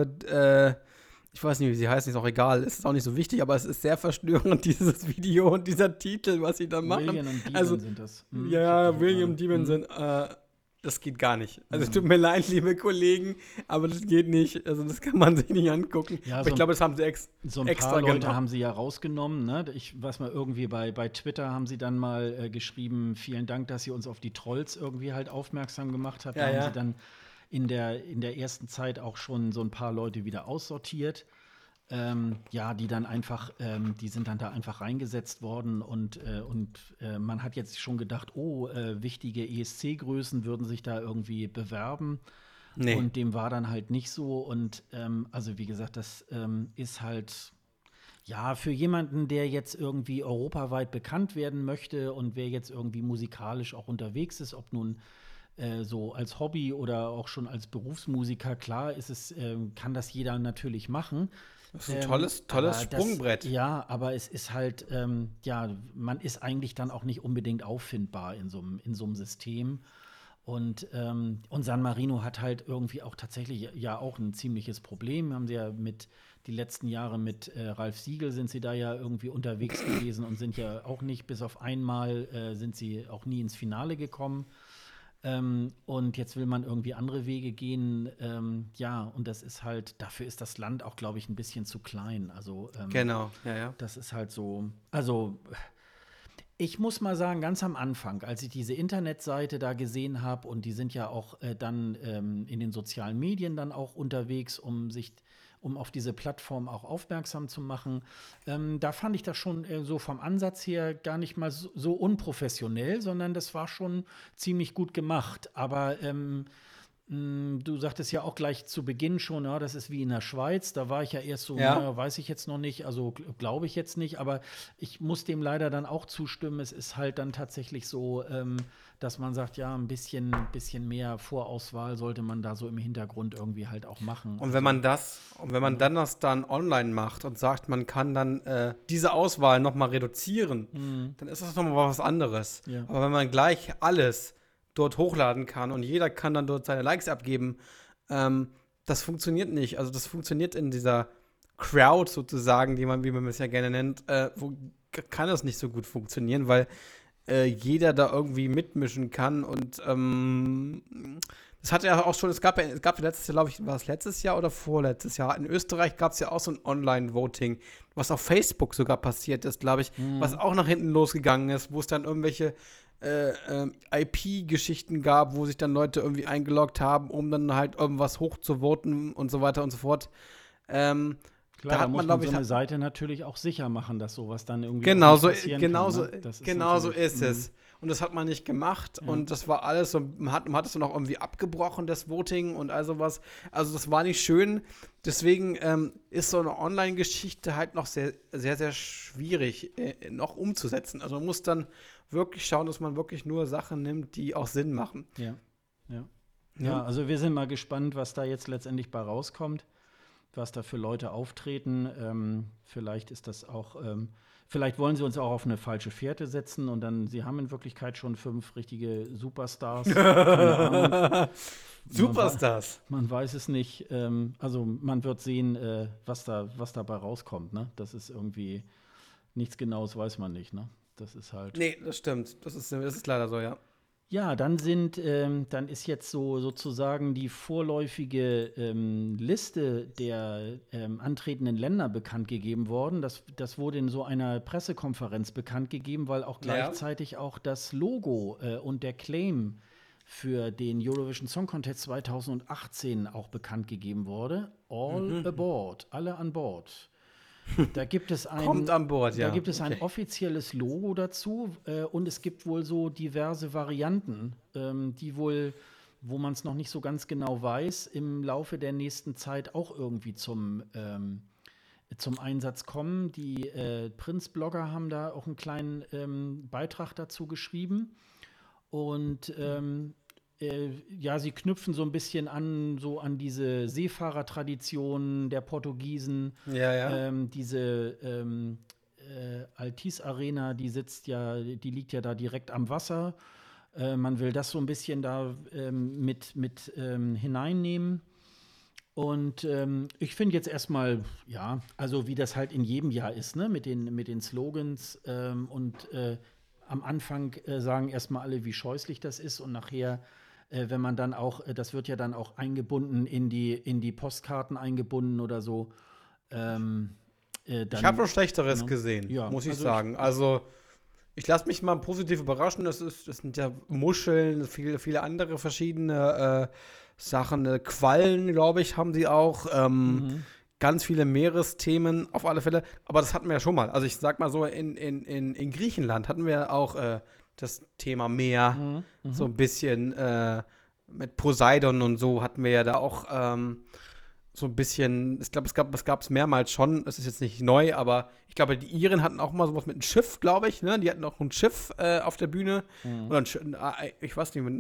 Speaker 2: ich weiß nicht, wie sie heißen, ist auch egal. Es ist auch nicht so wichtig, aber es ist sehr verstörend, dieses Video und dieser Titel, was sie da machen.
Speaker 1: William und Demon
Speaker 2: Also,
Speaker 1: sind das. Ich hab
Speaker 2: ja,
Speaker 1: die
Speaker 2: William
Speaker 1: gerade.
Speaker 2: Demon sind, das geht gar nicht. Also, es tut mir leid, liebe Kollegen, aber das geht nicht. Also, das kann man sich nicht angucken.
Speaker 1: Ja,
Speaker 2: Aber ich glaube, das haben sie
Speaker 1: so ein
Speaker 2: extra
Speaker 1: paar Leute
Speaker 2: gemacht.
Speaker 1: haben sie ja rausgenommen. Ne? Ich weiß mal, irgendwie bei Twitter haben sie dann mal geschrieben, vielen Dank, dass ihr uns auf die Trolls irgendwie halt aufmerksam gemacht habt. Da
Speaker 2: Ja,
Speaker 1: haben
Speaker 2: ja.
Speaker 1: sie dann in der ersten Zeit auch schon so ein paar Leute wieder aussortiert. Ja, die dann einfach, die sind dann da einfach reingesetzt worden und man hat jetzt schon gedacht, oh, wichtige ESC-Größen würden sich da irgendwie bewerben.
Speaker 2: Nee.
Speaker 1: Und dem war dann halt nicht so. Und also wie gesagt, das ist halt, ja, für jemanden, der jetzt irgendwie europaweit bekannt werden möchte und wer jetzt irgendwie musikalisch auch unterwegs ist, ob nun so als Hobby oder auch schon als Berufsmusiker, klar ist es, kann das jeder natürlich machen.
Speaker 2: Das ist ein tolles
Speaker 1: Aber
Speaker 2: Sprungbrett.
Speaker 1: ja, aber es ist halt, ja, man ist eigentlich dann auch nicht unbedingt auffindbar in so einem System. Und San Marino hat halt irgendwie auch tatsächlich ja auch ein ziemliches Problem. Haben sie ja die letzten Jahre mit Ralf Siegel sind sie da ja irgendwie unterwegs gewesen und sind ja auch nicht, bis auf einmal sind sie auch nie ins Finale gekommen. Und jetzt will man irgendwie andere Wege gehen. Ja, und das ist halt, dafür ist das Land auch, glaube ich, ein bisschen zu klein. Also,
Speaker 2: Genau, ja, ja.
Speaker 1: das ist halt so. Also, ich muss mal sagen, ganz am Anfang, als ich diese Internetseite da gesehen habe, und die sind ja auch dann in den sozialen Medien dann auch unterwegs, um auf diese Plattform auch aufmerksam zu machen. Da fand ich das schon so vom Ansatz her gar nicht mal so unprofessionell, sondern das war schon ziemlich gut gemacht. Aber du sagtest ja auch gleich zu Beginn schon, ja, das ist wie in der Schweiz. Da war ich ja erst so,
Speaker 2: Ja.
Speaker 1: na, weiß ich jetzt noch nicht, also glaube ich jetzt nicht. Aber ich muss dem leider dann auch zustimmen. Es ist halt dann tatsächlich so, dass man sagt, ja, ein bisschen mehr Vorauswahl sollte man da so im Hintergrund irgendwie halt auch machen.
Speaker 2: Und wenn man das dann online macht und sagt, man kann dann diese Auswahl nochmal reduzieren, dann ist das nochmal was anderes.
Speaker 1: Ja.
Speaker 2: Aber wenn man gleich alles dort hochladen kann und jeder kann dann dort seine Likes abgeben, das funktioniert nicht. Also das funktioniert in dieser Crowd sozusagen, wie man es ja gerne nennt, kann das nicht so gut funktionieren, weil jeder da irgendwie mitmischen kann und Es hat ja auch schon, es gab ja letztes Jahr, glaube ich, war es letztes Jahr oder vorletztes Jahr? In Österreich gab es ja auch so ein Online-Voting, was auf Facebook sogar passiert ist, glaube ich, was auch nach hinten losgegangen ist, wo es dann irgendwelche IP-Geschichten gab, wo sich dann Leute irgendwie eingeloggt haben, um dann halt irgendwas hochzuvoten und so weiter und so fort.
Speaker 1: Klar, da muss man so eine Seite natürlich auch sicher machen, dass sowas dann irgendwie auch nicht passieren kann, ne?
Speaker 2: Genau so ist es. Und das hat man nicht gemacht und das war alles so, man hat es dann auch irgendwie abgebrochen, das Voting und all sowas. Also das war nicht schön. Deswegen ist so eine Online-Geschichte halt noch sehr, sehr, sehr schwierig noch umzusetzen. Also man muss dann wirklich schauen, dass man wirklich nur Sachen nimmt, die auch Sinn machen.
Speaker 1: Ja, also wir sind mal gespannt, was da jetzt letztendlich bei rauskommt, was da für Leute auftreten. Vielleicht ist das auch, vielleicht wollen sie uns auch auf eine falsche Fährte setzen und dann, sie haben in Wirklichkeit schon 5 richtige Superstars. Keine Ahnung.
Speaker 2: Superstars.
Speaker 1: Man weiß es nicht. Also man wird sehen, was dabei rauskommt. Ne? Das ist irgendwie nichts Genaues, weiß man nicht. Ne? Das ist halt.
Speaker 2: Nee, das stimmt. Das ist leider so, ja.
Speaker 1: Ja, dann ist jetzt so sozusagen die vorläufige Liste der antretenden Länder bekannt gegeben worden. Das wurde in so einer Pressekonferenz bekannt gegeben, weil auch gleichzeitig auch das Logo und der Claim für den Eurovision Song Contest 2018 auch bekannt gegeben wurde. All aboard, alle an Bord. Da gibt es
Speaker 2: Kommt an Bord, ja.
Speaker 1: Da gibt es ein offizielles Logo dazu und es gibt wohl so diverse Varianten, die wohl, wo man es noch nicht so ganz genau weiß, im Laufe der nächsten Zeit auch irgendwie zum Einsatz kommen. Die Prinz-Blogger haben da auch einen kleinen Beitrag dazu geschrieben und sie knüpfen so ein bisschen an diese Seefahrertradition der Portugiesen.
Speaker 2: Ja.
Speaker 1: Diese Altice Arena, die liegt ja da direkt am Wasser. Man will das so ein bisschen da mit hineinnehmen. Und ich finde jetzt erstmal, ja, also wie das halt in jedem Jahr ist, ne, mit den Slogans am Anfang sagen erstmal alle, wie scheußlich das ist und nachher wenn man dann auch, das wird ja dann auch eingebunden in die Postkarten eingebunden oder so. Dann,
Speaker 2: ich habe schon Schlechteres gesehen, muss ich sagen. Also ich lasse mich mal positiv überraschen. Das sind ja Muscheln, viele andere verschiedene Sachen. Quallen, glaube ich, haben die auch. Ganz viele Meeresthemen auf alle Fälle. Aber das hatten wir ja schon mal. Also ich sag mal so, in Griechenland hatten wir auch das Thema Meer, so ein bisschen mit Poseidon und so hatten wir ja da auch so ein bisschen, ich glaube, es gab es mehrmals schon, es ist jetzt nicht neu, aber ich glaube, die Iren hatten auch mal sowas mit einem Schiff, glaube ich, ne? Die hatten auch ein Schiff auf der Bühne. Oder ich weiß nicht, mit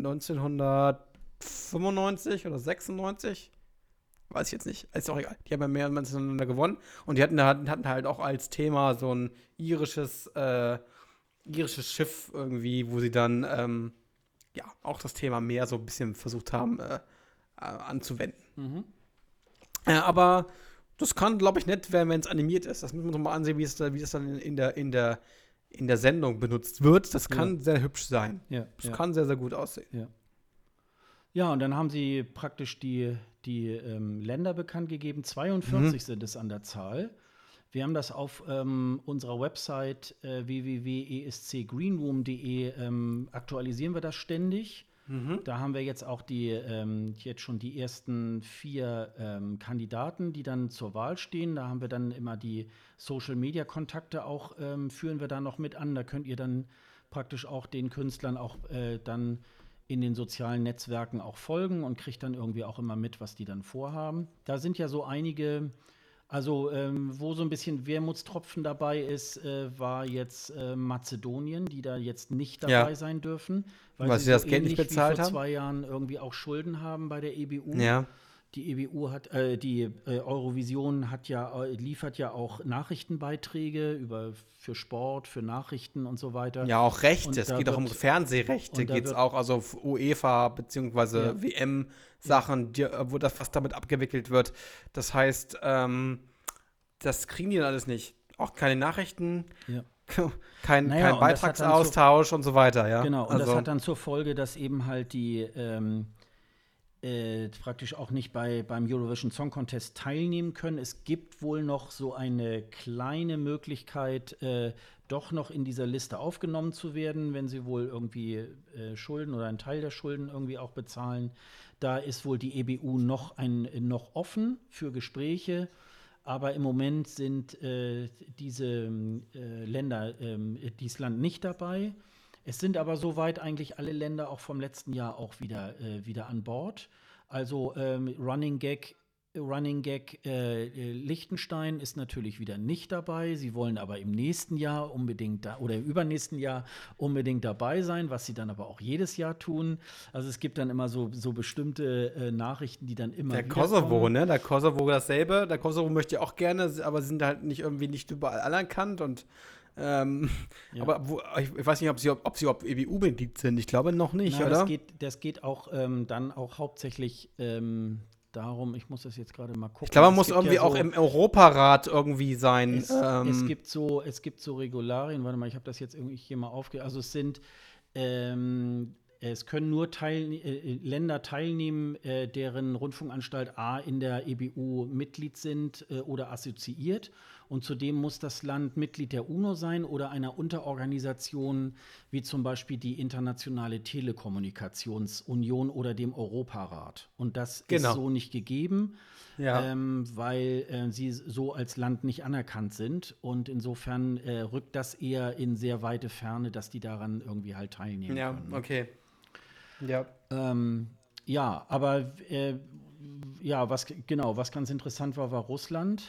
Speaker 2: 1995 oder 96, weiß ich jetzt nicht, ist auch egal. Die haben ja mehrmals miteinander gewonnen und die hatten halt auch als Thema so ein irisches Schiff irgendwie, wo sie dann auch das Thema Meer so ein bisschen versucht haben anzuwenden. Aber das kann, glaube ich, nett werden, wenn es animiert ist. Das müssen wir uns mal ansehen, wie das dann in der Sendung benutzt wird. Das kann sehr hübsch sein. Das kann sehr, sehr gut aussehen.
Speaker 1: Ja, und dann haben sie praktisch die Länder bekannt gegeben. 42 sind es an der Zahl. Wir haben das auf unserer Website www.escgreenroom.de aktualisieren wir das ständig. Da haben wir jetzt auch jetzt schon die ersten 4 Kandidaten, die dann zur Wahl stehen. Da haben wir dann immer die Social-Media-Kontakte auch, führen wir da noch mit an. Da könnt ihr dann praktisch auch den Künstlern auch dann in den sozialen Netzwerken auch folgen und kriegt dann irgendwie auch immer mit, was die dann vorhaben. Da sind ja so einige, also wo so ein bisschen Wermutstropfen dabei ist, war jetzt Mazedonien, die da jetzt nicht dabei sein dürfen,
Speaker 2: weil sie das Geld nicht bezahlt haben.
Speaker 1: Vor 2 Jahren irgendwie auch Schulden haben bei der EBU.
Speaker 2: Ja.
Speaker 1: Die EBU die Eurovision liefert ja auch Nachrichtenbeiträge für Sport, für Nachrichten und so weiter.
Speaker 2: Ja, auch Rechte. Es geht auch um Fernsehrechte, geht es auch, also UEFA bzw. WM-Sachen, wo das fast damit abgewickelt wird. Das heißt, das kriegen die dann alles nicht. Auch keine Nachrichten, kein Beitragsaustausch und so weiter. Ja?
Speaker 1: Genau, und das hat dann zur Folge, dass eben halt praktisch auch nicht beim Eurovision Song Contest teilnehmen können. Es gibt wohl noch so eine kleine Möglichkeit, doch noch in dieser Liste aufgenommen zu werden, wenn sie wohl irgendwie Schulden oder einen Teil der Schulden irgendwie auch bezahlen. Da ist wohl die EBU noch offen für Gespräche. Aber im Moment sind diese Länder, dieses Land nicht dabei. Es sind aber soweit eigentlich alle Länder auch vom letzten Jahr auch wieder an Bord. Also Running Gag Liechtenstein ist natürlich wieder nicht dabei. Sie wollen aber im nächsten Jahr unbedingt oder im übernächsten Jahr unbedingt dabei sein, was sie dann aber auch jedes Jahr tun. Also es gibt dann immer so bestimmte Nachrichten, die dann immer
Speaker 2: Der
Speaker 1: wieder
Speaker 2: Kosovo,
Speaker 1: kommen.
Speaker 2: ne? Der Kosovo dasselbe. Der Kosovo möchte auch gerne, aber sie sind halt nicht überall anerkannt und
Speaker 1: Ja.
Speaker 2: aber ich weiß nicht, ob sie EBU-Mitglied sind. Ich glaube noch nicht,
Speaker 1: Na,
Speaker 2: oder?
Speaker 1: das geht auch dann auch hauptsächlich darum, ich muss das jetzt gerade mal
Speaker 2: Ich
Speaker 1: gucken.
Speaker 2: glaube, man
Speaker 1: Es
Speaker 2: muss
Speaker 1: gibt
Speaker 2: irgendwie
Speaker 1: ja
Speaker 2: auch
Speaker 1: so,
Speaker 2: im Europarat irgendwie sein.
Speaker 1: es gibt so Regularien, warte mal, ich habe das jetzt irgendwie hier mal Also es können nur Länder teilnehmen, deren Rundfunkanstalt A in der EBU Mitglied sind oder assoziiert. Und zudem muss das Land Mitglied der UNO sein oder einer Unterorganisation, wie zum Beispiel die Internationale Telekommunikationsunion oder dem Europarat. Und das ist
Speaker 2: Genau.
Speaker 1: so nicht gegeben,
Speaker 2: Ja.
Speaker 1: weil sie so als Land nicht anerkannt sind. Und insofern rückt das eher in sehr weite Ferne, dass die daran irgendwie halt teilnehmen
Speaker 2: Ja,
Speaker 1: können. Ne?
Speaker 2: okay. Ja.
Speaker 1: Ja, aber ja, was ganz interessant war Russland,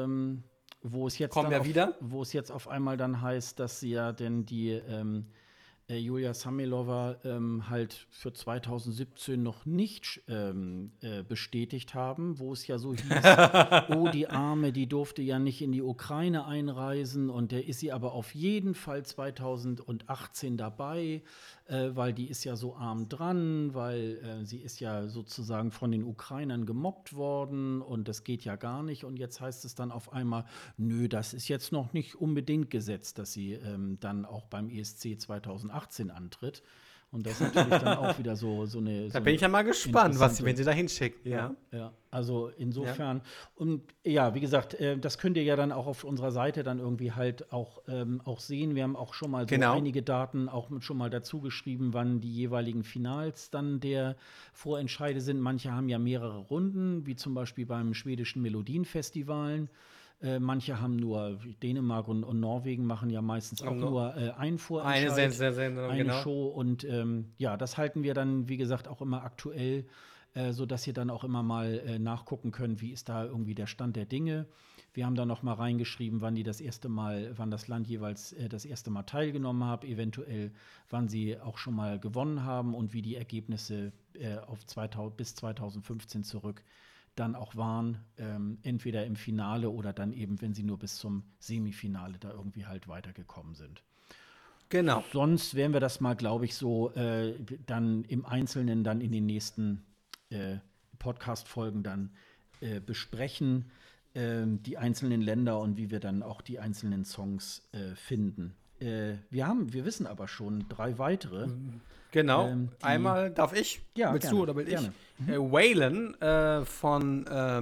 Speaker 2: Kommen wir wieder?
Speaker 1: wo es jetzt auf einmal dann heißt, dass sie ja denn die Julia Samelova halt für 2017 noch nicht bestätigt haben, wo es ja so hieß, oh, die Arme, die durfte ja nicht in die Ukraine einreisen und der ist sie aber auf jeden Fall 2018 dabei, weil die ist ja so arm dran, weil sie ist ja sozusagen von den Ukrainern gemobbt worden und das geht ja gar nicht. Und jetzt heißt es dann auf einmal, nö, das ist jetzt noch nicht unbedingt gesetzt, dass sie dann auch beim ESC 2018 antritt. Und das ist natürlich dann auch wieder so eine.
Speaker 2: Da bin ich ja mal gespannt, wenn sie da hinschicken.
Speaker 1: Ja, also
Speaker 2: Ja.
Speaker 1: insofern. Und ja, wie gesagt, das könnt ihr ja dann auch auf unserer Seite dann irgendwie halt auch sehen. Wir haben auch schon mal so
Speaker 2: Genau.
Speaker 1: einige Daten auch schon mal dazu geschrieben, wann die jeweiligen Finals dann der Vorentscheide sind. Manche haben ja mehrere Runden, wie zum Beispiel beim schwedischen Melodienfestivalen. Manche haben nur, Dänemark und Norwegen machen ja meistens auch nur einen Vorentscheid,
Speaker 2: Sendung,
Speaker 1: eine
Speaker 2: genau.
Speaker 1: Show. Und ja, das halten wir dann, wie gesagt, auch immer aktuell, sodass ihr dann auch immer mal nachgucken könnt, wie ist da irgendwie der Stand der Dinge. Wir haben da noch mal reingeschrieben, wann das Land jeweils das erste Mal teilgenommen hat, eventuell wann sie auch schon mal gewonnen haben und wie die Ergebnisse bis 2015 zurück dann auch waren, entweder im Finale oder dann eben, wenn sie nur bis zum Semifinale da irgendwie halt weitergekommen sind.
Speaker 2: Genau.
Speaker 1: Sonst werden wir das mal, glaube ich, so dann im Einzelnen dann in den nächsten Podcast-Folgen dann besprechen, die einzelnen Länder und wie wir dann auch die einzelnen Songs finden. Wir wissen aber schon 3 weitere.
Speaker 2: Genau.
Speaker 1: Die-
Speaker 2: Einmal darf ich?
Speaker 1: Ja,
Speaker 2: Willst
Speaker 1: gerne,
Speaker 2: du oder will
Speaker 1: gerne.
Speaker 2: ich? Waylon von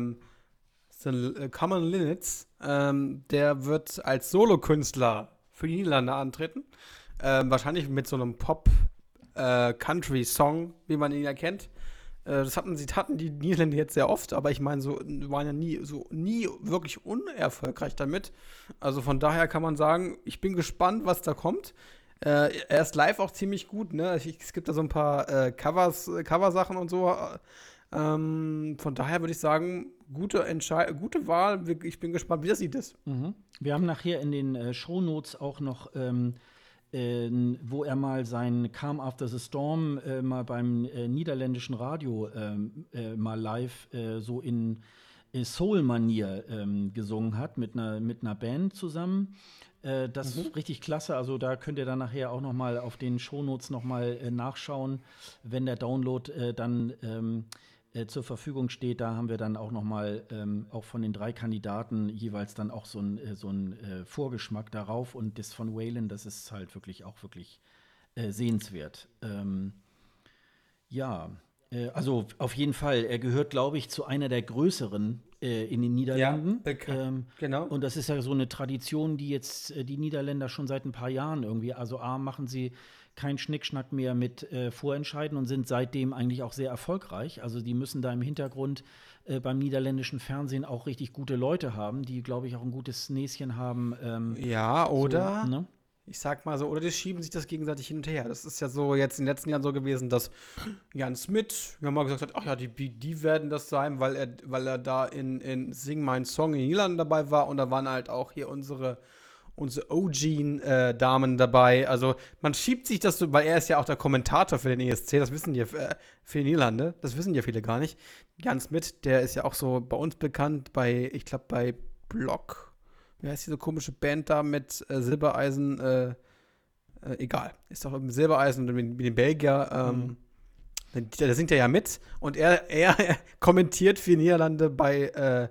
Speaker 2: The Common Linnets, der wird als Solokünstler für die Niederlande antreten. Wahrscheinlich mit so einem Pop-Country-Song, wie man ihn ja kennt. Das hatten die Niederländer jetzt sehr oft, aber ich meine, waren ja nie wirklich unerfolgreich damit. Also von daher kann man sagen, ich bin gespannt, was da kommt. Er ist live auch ziemlich gut, ne? Es gibt da so ein paar Coversachen und so. Von daher würde ich sagen, gute Wahl. Ich bin gespannt, wie das sieht.
Speaker 1: Wir haben nachher in den Shownotes auch noch, wo er mal sein Calm After the Storm mal beim niederländischen Radio mal live so in Soul-Manier gesungen hat mit einer Band zusammen. Das ist richtig klasse. Also da könnt ihr dann nachher auch noch mal auf den Shownotes noch mal nachschauen, wenn der Download dann zur Verfügung steht. Da haben wir dann auch noch mal auch von den 3 Kandidaten jeweils dann auch so ein Vorgeschmack darauf. Und das von Waylon, das ist halt wirklich sehenswert. Ja, Also auf jeden Fall, er gehört, glaube ich, zu einer der größeren in den Niederlanden.
Speaker 2: Genau.
Speaker 1: Und das ist ja so eine Tradition, die jetzt die Niederländer schon seit ein paar Jahren irgendwie, also A, machen sie keinen Schnickschnack mehr mit Vorentscheiden und sind seitdem eigentlich auch sehr erfolgreich. Also die müssen da im Hintergrund beim niederländischen Fernsehen auch richtig gute Leute haben, die, glaube ich, auch ein gutes Näschen haben.
Speaker 2: Ja, oder?
Speaker 1: So, ne?
Speaker 2: Ich sag mal so, oder die schieben sich das gegenseitig hin und her. Das ist ja so jetzt in den letzten Jahren so gewesen, dass Jan Smit ja mal gesagt hat, ach ja, die werden das sein, weil er da in Sing Mein Song in den Niederlanden dabei war und da waren halt auch hier unsere OG-Damen dabei. Also man schiebt sich das so, weil er ist ja auch der Kommentator für den ESC, das wissen die für die Niederlande, das wissen ja viele gar nicht. Jan Smit, der ist ja auch so bei uns bekannt, ich glaube bei Block. Wie heißt diese komische Band da mit Silbereisen? Egal. Ist doch im Silbereisen mit dem Belgier. Da singt er ja mit. Und er kommentiert für Niederlande bei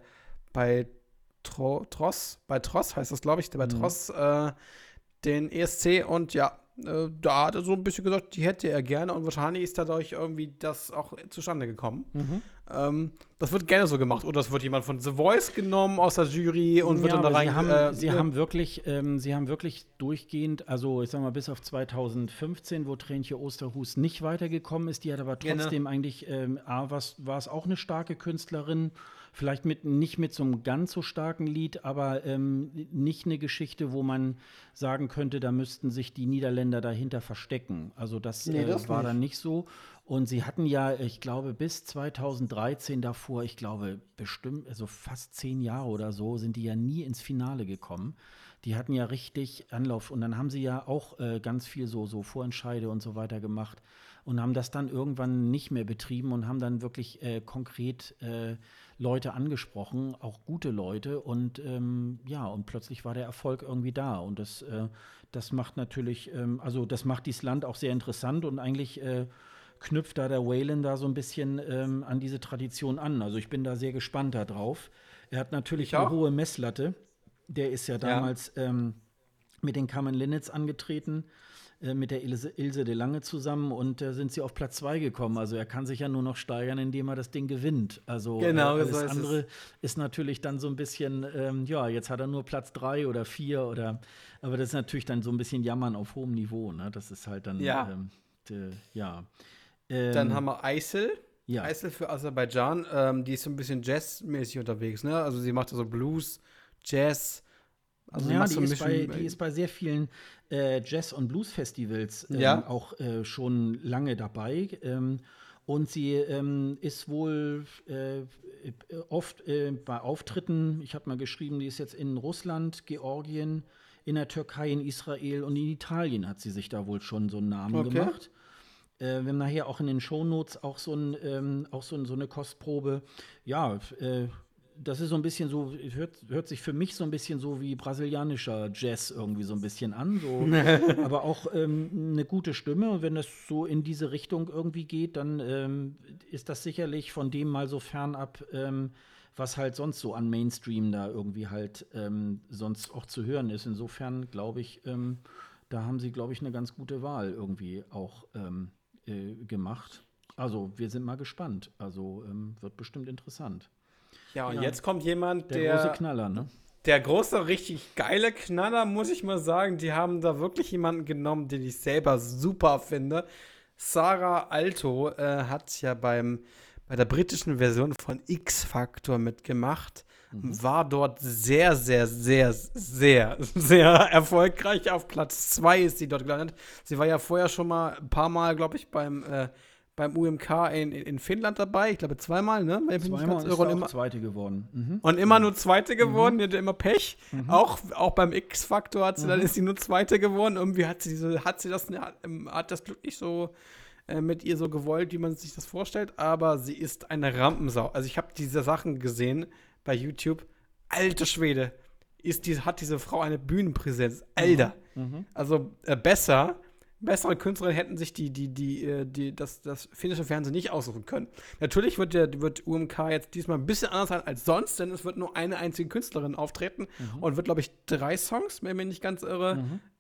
Speaker 2: Tross. Bei Tross heißt das, glaube ich. Bei Tross den ESC. Und ja, da hat er so ein bisschen gesagt, die hätte er gerne. Und wahrscheinlich ist dadurch irgendwie das auch zustande gekommen. Das wird gerne so gemacht. Oder es wird jemand von The Voice genommen aus der Jury und wird dann da rein.
Speaker 1: Sie haben wirklich durchgehend, also ich sag mal, bis auf 2015, wo Tränchen Oosterhuus nicht weitergekommen ist, die hat aber trotzdem eigentlich, war es auch eine starke Künstlerin, vielleicht nicht mit so einem ganz so starken Lied, aber nicht eine Geschichte, wo man sagen könnte, da müssten sich die Niederländer dahinter verstecken. Also das war dann nicht so. Und sie hatten ja, ich glaube, bis 2013 davor, ich glaube, bestimmt, also fast 10 Jahre oder so, sind die ja nie ins Finale gekommen. Die hatten ja richtig Anlauf. Und dann haben sie ja auch ganz viel so Vorentscheide und so weiter gemacht und haben das dann irgendwann nicht mehr betrieben und haben dann wirklich konkret Leute angesprochen, auch gute Leute. Und und plötzlich war der Erfolg irgendwie da. Und das macht natürlich, das macht dieses Land auch sehr interessant und eigentlich knüpft da der Waylon da so ein bisschen an diese Tradition an. Also ich bin da sehr gespannt darauf. Er hat natürlich eine hohe Messlatte. Der ist ja damals mit den Carmen Linnets angetreten, mit der Ilse de Lange zusammen und da sind sie auf Platz 2 gekommen. Also er kann sich ja nur noch steigern, indem er das Ding gewinnt. Also alles so andere ist natürlich dann so ein bisschen, jetzt hat er nur Platz 3 oder 4 aber das ist natürlich dann so ein bisschen Jammern auf hohem Niveau. Ne? Das ist halt dann,
Speaker 2: dann haben wir Aysel.
Speaker 1: Ja.
Speaker 2: Aysel für Aserbaidschan. Die ist so ein bisschen jazzmäßig unterwegs, ne? Also sie macht so Blues, Jazz. Also
Speaker 1: die ist bei sehr vielen Jazz- und Blues-Festivals auch schon lange dabei. Und sie ist wohl oft bei Auftritten, ich habe mal geschrieben, die ist jetzt in Russland, Georgien, in der Türkei, in Israel und in Italien hat sie sich da wohl schon so einen Namen gemacht. Wir haben nachher auch in den Shownotes auch so eine Kostprobe. Ja, das ist so ein bisschen so, hört sich für mich so ein bisschen so wie brasilianischer Jazz irgendwie so ein bisschen an. So. Aber auch eine gute Stimme. Und wenn das so in diese Richtung irgendwie geht, dann ist das sicherlich von dem mal so fernab, was halt sonst so an Mainstream da irgendwie halt sonst auch zu hören ist. Insofern glaube ich, da haben sie, glaube ich, eine ganz gute Wahl irgendwie auch gemacht. Also wir sind mal gespannt. Also wird bestimmt interessant.
Speaker 2: Ja, und jetzt kommt jemand,
Speaker 1: der große Knaller, ne?
Speaker 2: Der große, richtig geile Knaller, muss ich mal sagen. Die haben da wirklich jemanden genommen, den ich selber super finde. Sarah Alto hat ja bei der britischen Version von X-Factor mitgemacht. War dort sehr, sehr, sehr, sehr, sehr erfolgreich. Auf Platz 2 ist sie dort gelandet. Sie war ja vorher schon mal ein paar Mal, glaube ich, beim UMK in Finnland dabei. Ich glaube, zweimal, ne?
Speaker 1: Zweimal ist auch Zweite geworden.
Speaker 2: Und immer nur Zweite geworden. Die hatte immer Pech. Auch beim X-Factor ist sie nur Zweite geworden. Irgendwie hat das Glück nicht so mit ihr so gewollt, wie man sich das vorstellt. Aber sie ist eine Rampensau. Also ich habe diese Sachen gesehen bei YouTube. Alter Schwede. Hat diese Frau eine Bühnenpräsenz. Alter. Also bessere Künstlerinnen hätten sich das finnische Fernsehen nicht aussuchen können. Natürlich wird UMK jetzt diesmal ein bisschen anders sein als sonst, denn es wird nur eine einzige Künstlerin auftreten und wird, glaube ich, 3 Songs, wenn ich mich nicht ganz irre,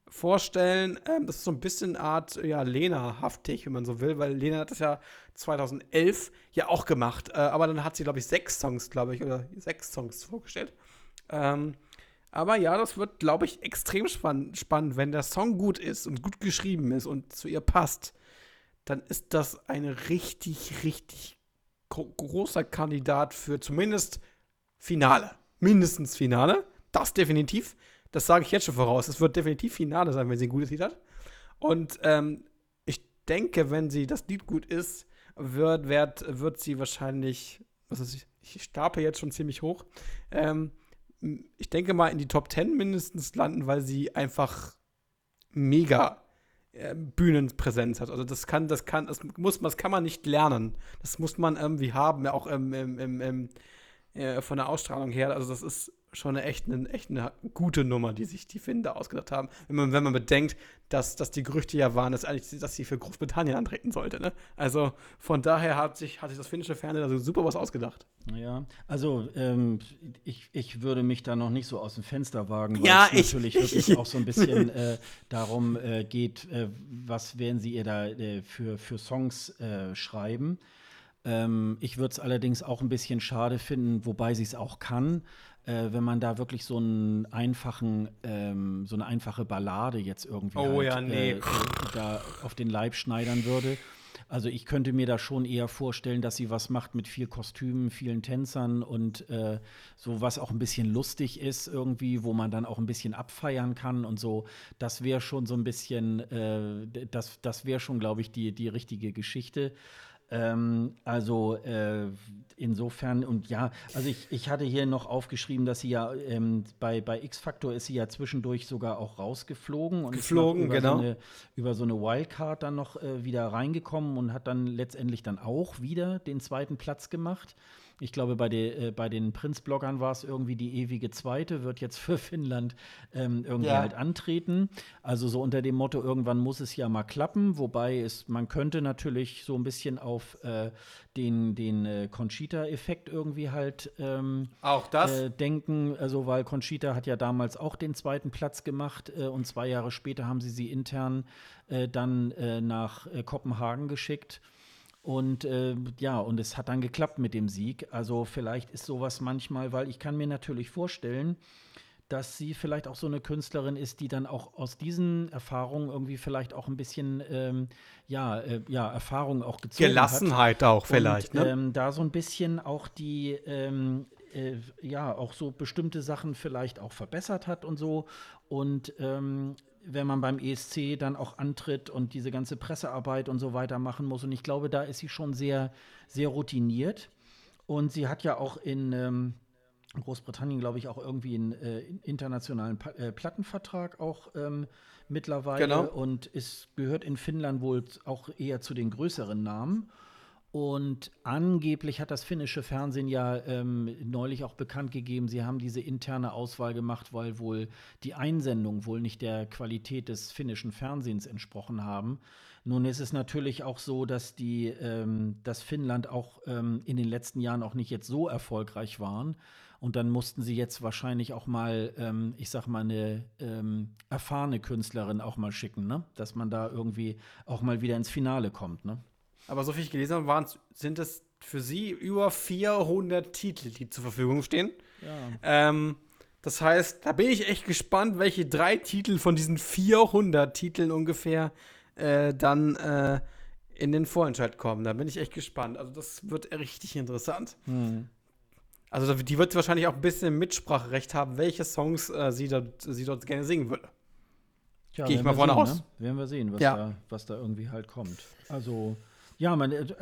Speaker 2: vorstellen. Das ist so ein bisschen Art, ja, Lena-haftig, wenn man so will, weil Lena hat das ja 2011 ja auch gemacht. Aber dann hat sie, glaube ich, 6 Songs, oder 6 Songs vorgestellt. Aber ja, das wird, glaube ich, extrem spannend. Wenn der Song gut ist und gut geschrieben ist und zu ihr passt, dann ist das ein richtig, richtig großer Kandidat für zumindest Finale. Mindestens Finale. Das definitiv. Das sage ich jetzt schon voraus. Es wird definitiv Finale sein, wenn sie ein gutes Lied hat. Und ich denke, wenn sie das Lied gut ist, wird sie wahrscheinlich, ich stapel jetzt schon ziemlich hoch, ich denke mal in die Top 10 mindestens landen, weil sie einfach mega Bühnenpräsenz hat. Also das kann man nicht lernen. Das muss man irgendwie haben, ja auch von der Ausstrahlung her. Also das ist schon eine gute Nummer, die sich die Finnen da ausgedacht haben. Wenn man bedenkt, dass die Gerüchte ja waren, dass sie für Großbritannien antreten sollte. Ne? Also von daher hat sich das finnische Fernsehen also super was ausgedacht.
Speaker 1: Ja, also ich würde mich da noch nicht so aus dem Fenster wagen, weil
Speaker 2: Ja,
Speaker 1: es natürlich wirklich auch so ein bisschen darum geht, was werden sie ihr da für Songs schreiben. Ich würde es allerdings auch ein bisschen schade finden, wobei sie es auch kann, wenn man da wirklich so eine einfache Ballade jetzt irgendwie
Speaker 2: Oh ja, nee.
Speaker 1: da auf den Leib schneidern würde. Also ich könnte mir da schon eher vorstellen, dass sie was macht mit viel Kostümen, vielen Tänzern und so, was auch ein bisschen lustig ist irgendwie, wo man dann auch ein bisschen abfeiern kann und so. Das wäre schon so ein bisschen, das wäre schon, glaube ich, die richtige Geschichte. Insofern, und ja, also ich hatte hier noch aufgeschrieben, dass sie ja bei X-Factor ist sie ja zwischendurch sogar auch rausgeflogen und ist noch
Speaker 2: Genau.
Speaker 1: über so eine Wildcard dann noch wieder reingekommen und hat dann letztendlich dann auch wieder den zweiten Platz gemacht. Ich glaube, bei den Prinz-Bloggern war es irgendwie die ewige Zweite, wird jetzt für Finnland irgendwie
Speaker 2: Ja.
Speaker 1: halt antreten. Also so unter dem Motto, irgendwann muss es ja mal klappen. Wobei man könnte natürlich so ein bisschen auf den Conchita-Effekt irgendwie halt
Speaker 2: Auch das.
Speaker 1: denken. Also weil Conchita hat ja damals auch den zweiten Platz gemacht und 2 Jahre später haben sie intern dann nach Kopenhagen geschickt. Und ja, und es hat dann geklappt mit dem Sieg. Also vielleicht ist sowas manchmal, weil ich kann mir natürlich vorstellen, dass sie vielleicht auch so eine Künstlerin ist, die dann auch aus diesen Erfahrungen irgendwie vielleicht auch ein bisschen Erfahrung auch gezogen hat.
Speaker 2: Gelassenheit auch vielleicht,
Speaker 1: Und
Speaker 2: ne?
Speaker 1: da so ein bisschen auch auch so bestimmte Sachen vielleicht auch verbessert hat und so. Und wenn man beim ESC dann auch antritt und diese ganze Pressearbeit und so weiter machen muss. Und ich glaube, da ist sie schon sehr, sehr routiniert. Und sie hat ja auch in Großbritannien, glaube ich, auch irgendwie einen internationalen Plattenvertrag auch
Speaker 2: Genau.
Speaker 1: mittlerweile und gehört in Finnland wohl auch eher zu den größeren Namen. Und angeblich hat das finnische Fernsehen ja neulich auch bekannt gegeben, sie haben diese interne Auswahl gemacht, weil wohl die Einsendungen wohl nicht der Qualität des finnischen Fernsehens entsprochen haben. Nun ist es natürlich auch so, dass Finnland auch in den letzten Jahren auch nicht jetzt so erfolgreich waren. Und dann mussten sie jetzt wahrscheinlich auch mal, ich sag mal, eine erfahrene Künstlerin auch mal schicken, ne? Dass man da irgendwie auch mal wieder ins Finale kommt, ne?
Speaker 2: Aber so viel ich gelesen habe, sind es für sie über 400 Titel, die zur Verfügung stehen.
Speaker 1: Ja.
Speaker 2: Das heißt, da bin ich echt gespannt, welche 3 Titel von diesen 400 Titeln ungefähr dann in den Vorentscheid kommen. Da bin ich echt gespannt. Also das wird richtig interessant.
Speaker 1: Hm.
Speaker 2: Also die wird wahrscheinlich auch ein bisschen Mitspracherecht haben, welche Songs sie dort gerne singen würde.
Speaker 1: Tja,
Speaker 2: Gehe ich
Speaker 1: werden
Speaker 2: mal
Speaker 1: wir
Speaker 2: von
Speaker 1: sehen,
Speaker 2: aus.
Speaker 1: ne? Werden wir sehen,
Speaker 2: Ja.
Speaker 1: was da irgendwie halt kommt. Also, ja,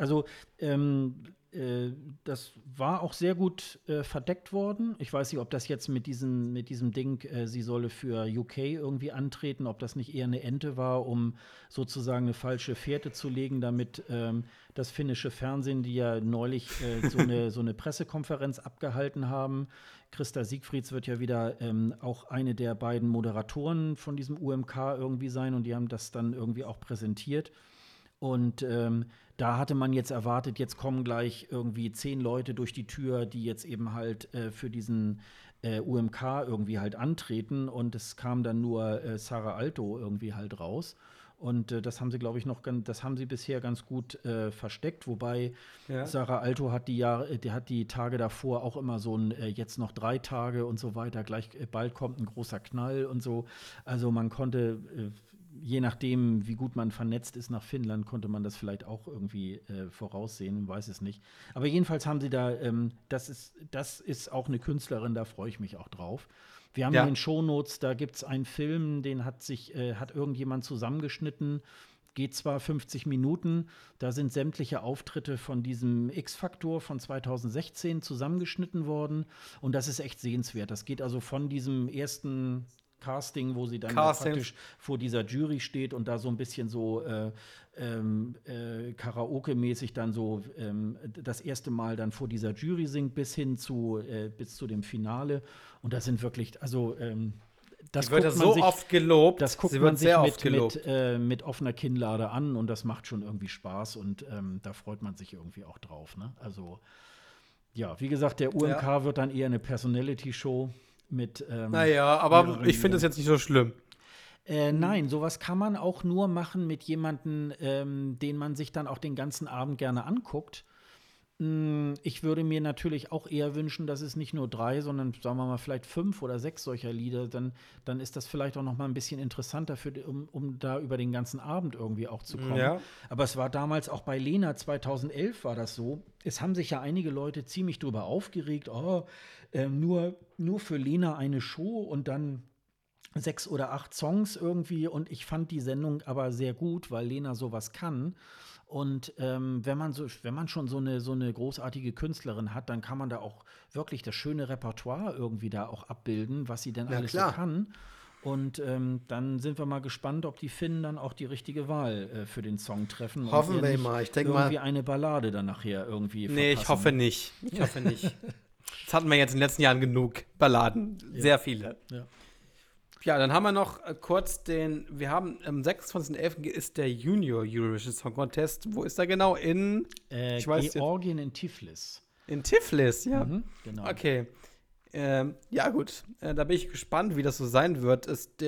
Speaker 1: das war auch sehr gut verdeckt worden. Ich weiß nicht, ob das jetzt mit diesem Ding, sie solle für UK irgendwie antreten, ob das nicht eher eine Ente war, um sozusagen eine falsche Fährte zu legen, damit das finnische Fernsehen, die ja neulich so eine Pressekonferenz abgehalten haben. Christa Siegfrieds wird ja wieder auch eine der beiden Moderatoren von diesem UMK irgendwie sein und die haben das dann irgendwie auch präsentiert. Und da hatte man jetzt erwartet, jetzt kommen gleich irgendwie 10 Leute durch die Tür, die jetzt eben halt für diesen UMK irgendwie halt antreten und es kam dann nur Sarah Alto irgendwie halt raus. Und das haben sie, glaube ich, das haben sie bisher ganz gut versteckt, wobei
Speaker 2: Ja.
Speaker 1: Sarah Alto hat die hat die Tage davor auch immer so ein jetzt noch 3 Tage und so weiter, gleich bald kommt ein großer Knall und so. Also man konnte, je nachdem, wie gut man vernetzt ist nach Finnland, konnte man das vielleicht auch irgendwie voraussehen, weiß es nicht. Aber jedenfalls haben sie da, das ist auch eine Künstlerin, da freue ich mich auch drauf. Wir haben
Speaker 2: Ja.
Speaker 1: in den Shownotes, da gibt es einen Film, den hat irgendjemand zusammengeschnitten, geht zwar 50 Minuten, da sind sämtliche Auftritte von diesem X-Factor von 2016 zusammengeschnitten worden und das ist echt sehenswert. Das geht also von diesem ersten Casting, wo sie dann praktisch vor dieser Jury steht und da so ein bisschen so Karaoke-mäßig dann so das erste Mal dann vor dieser Jury singt, bis zu dem Finale. Und das sind wirklich, also das
Speaker 2: Die wird ja so oft gelobt.
Speaker 1: Das guckt
Speaker 2: Sie
Speaker 1: man
Speaker 2: wird
Speaker 1: sich
Speaker 2: sehr oft gelobt.
Speaker 1: mit offener Kinnlade an und das macht schon irgendwie Spaß und da freut man sich irgendwie auch drauf. Ne? Also ja, wie gesagt, der UMK wird dann eher eine Personality-Show mit
Speaker 2: Naja, aber ich finde es jetzt nicht so schlimm.
Speaker 1: Nein, sowas kann man auch nur machen mit jemandem, den man sich dann auch den ganzen Abend gerne anguckt. Ich würde mir natürlich auch eher wünschen, dass es nicht nur 3, sondern sagen wir mal vielleicht 5 oder 6 solcher Lieder, dann ist das vielleicht auch noch mal ein bisschen interessanter, um da über den ganzen Abend irgendwie auch zu kommen.
Speaker 2: Ja.
Speaker 1: Aber es war damals auch bei Lena 2011 war das so. Es haben sich ja einige Leute ziemlich drüber aufgeregt, nur für Lena eine Show und dann 6 oder 8 Songs irgendwie und ich fand die Sendung aber sehr gut, weil Lena sowas kann. Und wenn man schon so eine großartige Künstlerin hat, dann kann man da auch wirklich das schöne Repertoire irgendwie da auch abbilden, was sie denn alles so kann. Und dann sind wir mal gespannt, ob die Finnen dann auch die richtige Wahl für den Song treffen.
Speaker 2: Hoffen wir mal. Ich denke mal.
Speaker 1: Irgendwie eine Ballade dann nachher irgendwie
Speaker 2: Nee, ich hoffe nicht. Ich hoffe nicht. Das hatten wir jetzt in den letzten Jahren genug Balladen. Sehr viele.
Speaker 1: Ja.
Speaker 2: Ja, dann haben wir noch kurz wir haben am 26.11. ist der Junior Eurovision Song Contest. Wo ist er genau?
Speaker 1: Georgien in Tiflis.
Speaker 2: In Tiflis, ja.
Speaker 1: Genau.
Speaker 2: Okay. Ja, gut. Da bin ich gespannt, wie das so sein wird.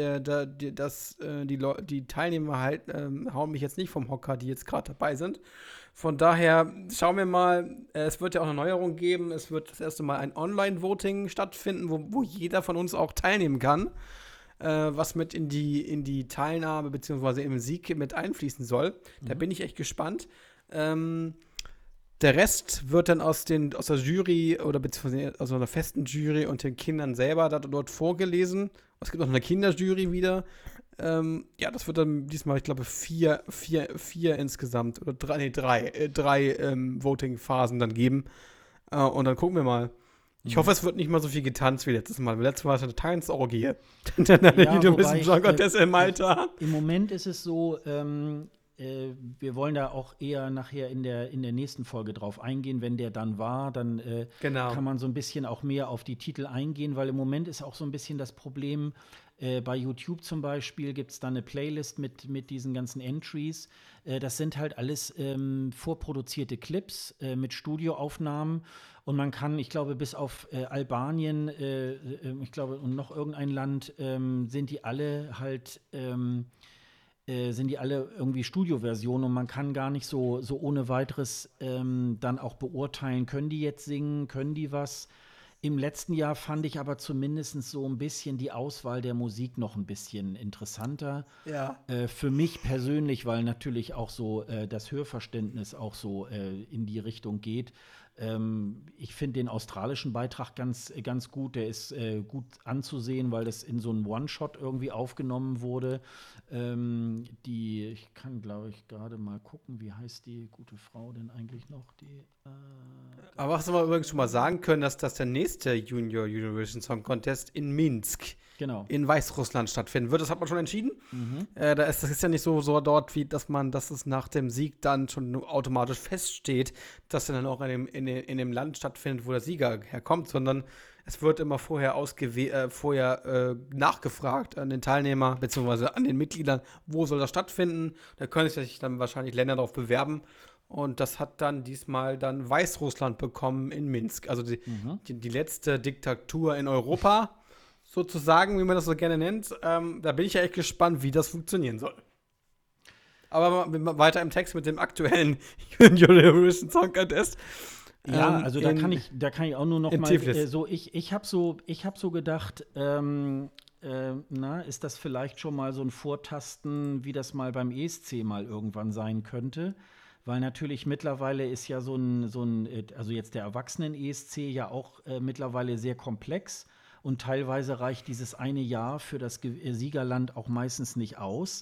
Speaker 2: Die Teilnehmer halt hauen mich jetzt nicht vom Hocker, die jetzt gerade dabei sind. Von daher schauen wir mal. Es wird ja auch eine Neuerung geben. Es wird das erste Mal ein Online-Voting stattfinden, wo jeder von uns auch teilnehmen kann. Was mit in die Teilnahme bzw. im Sieg mit einfließen soll. Da bin ich echt gespannt. Der Rest wird dann aus der Jury oder beziehungsweise aus einer festen Jury und den Kindern selber dort vorgelesen. Es gibt auch eine Kinderjury wieder. Ja, das wird dann diesmal, ich glaube, 4 insgesamt oder 3 Voting-Phasen dann geben. Und dann gucken wir mal. Ich hoffe, es wird nicht mal so viel getanzt wie letztes Mal. Letztes Mal war es eine Tanzorgie. In Malta.
Speaker 1: Im Moment ist es so, wir wollen da auch eher nachher in der nächsten Folge drauf eingehen. Wenn der dann war, dann kann man so ein bisschen auch mehr auf die Titel eingehen, weil im Moment ist auch so ein bisschen das Problem, bei YouTube zum Beispiel gibt es da eine Playlist mit diesen ganzen Entries. Das sind halt alles vorproduzierte Clips mit Studioaufnahmen. Und man kann, ich glaube, bis auf Albanien, ich glaube, und noch irgendein Land, sind die alle irgendwie Studioversionen und man kann gar nicht so ohne weiteres dann auch beurteilen, können die jetzt singen, können die was. Im letzten Jahr fand ich aber zumindest so ein bisschen die Auswahl der Musik noch ein bisschen interessanter.
Speaker 2: Ja.
Speaker 1: Für mich persönlich, weil natürlich auch so das Hörverständnis auch so in die Richtung geht. Ich finde den australischen Beitrag ganz gut. Der ist gut anzusehen, weil das in so einem One-Shot irgendwie aufgenommen wurde. Ich kann, glaube ich, gerade mal gucken, wie heißt die gute Frau denn eigentlich noch?
Speaker 2: Aber was wir übrigens schon mal sagen können, dass das der nächste Junior Eurovision Song Contest in Minsk in Weißrussland stattfinden wird. Das hat man schon entschieden. Das ist ja nicht so dort, dass es nach dem Sieg dann schon automatisch feststeht, dass er dann auch in dem Land stattfindet, wo der Sieger herkommt, sondern es wird immer vorher nachgefragt an den Teilnehmer bzw. an den Mitgliedern, wo soll das stattfinden. Da können sich dann wahrscheinlich Länder darauf bewerben. Und das hat dann diesmal dann Weißrussland bekommen in Minsk. Also die letzte Diktatur in Europa, sozusagen, wie man das so gerne nennt. Da bin ich ja echt gespannt, wie das funktionieren soll. Aber weiter im Text mit dem aktuellen Eurovision Song Contest.
Speaker 1: Ja, also da kann ich auch nur noch mal
Speaker 2: Tiflis.
Speaker 1: ich habe so gedacht, ist das vielleicht schon mal so ein Vortasten, wie das mal beim ESC mal irgendwann sein könnte? Weil natürlich mittlerweile ist ja also jetzt der Erwachsenen-ESC ja auch mittlerweile sehr komplex und teilweise reicht dieses eine Jahr für das Siegerland auch meistens nicht aus,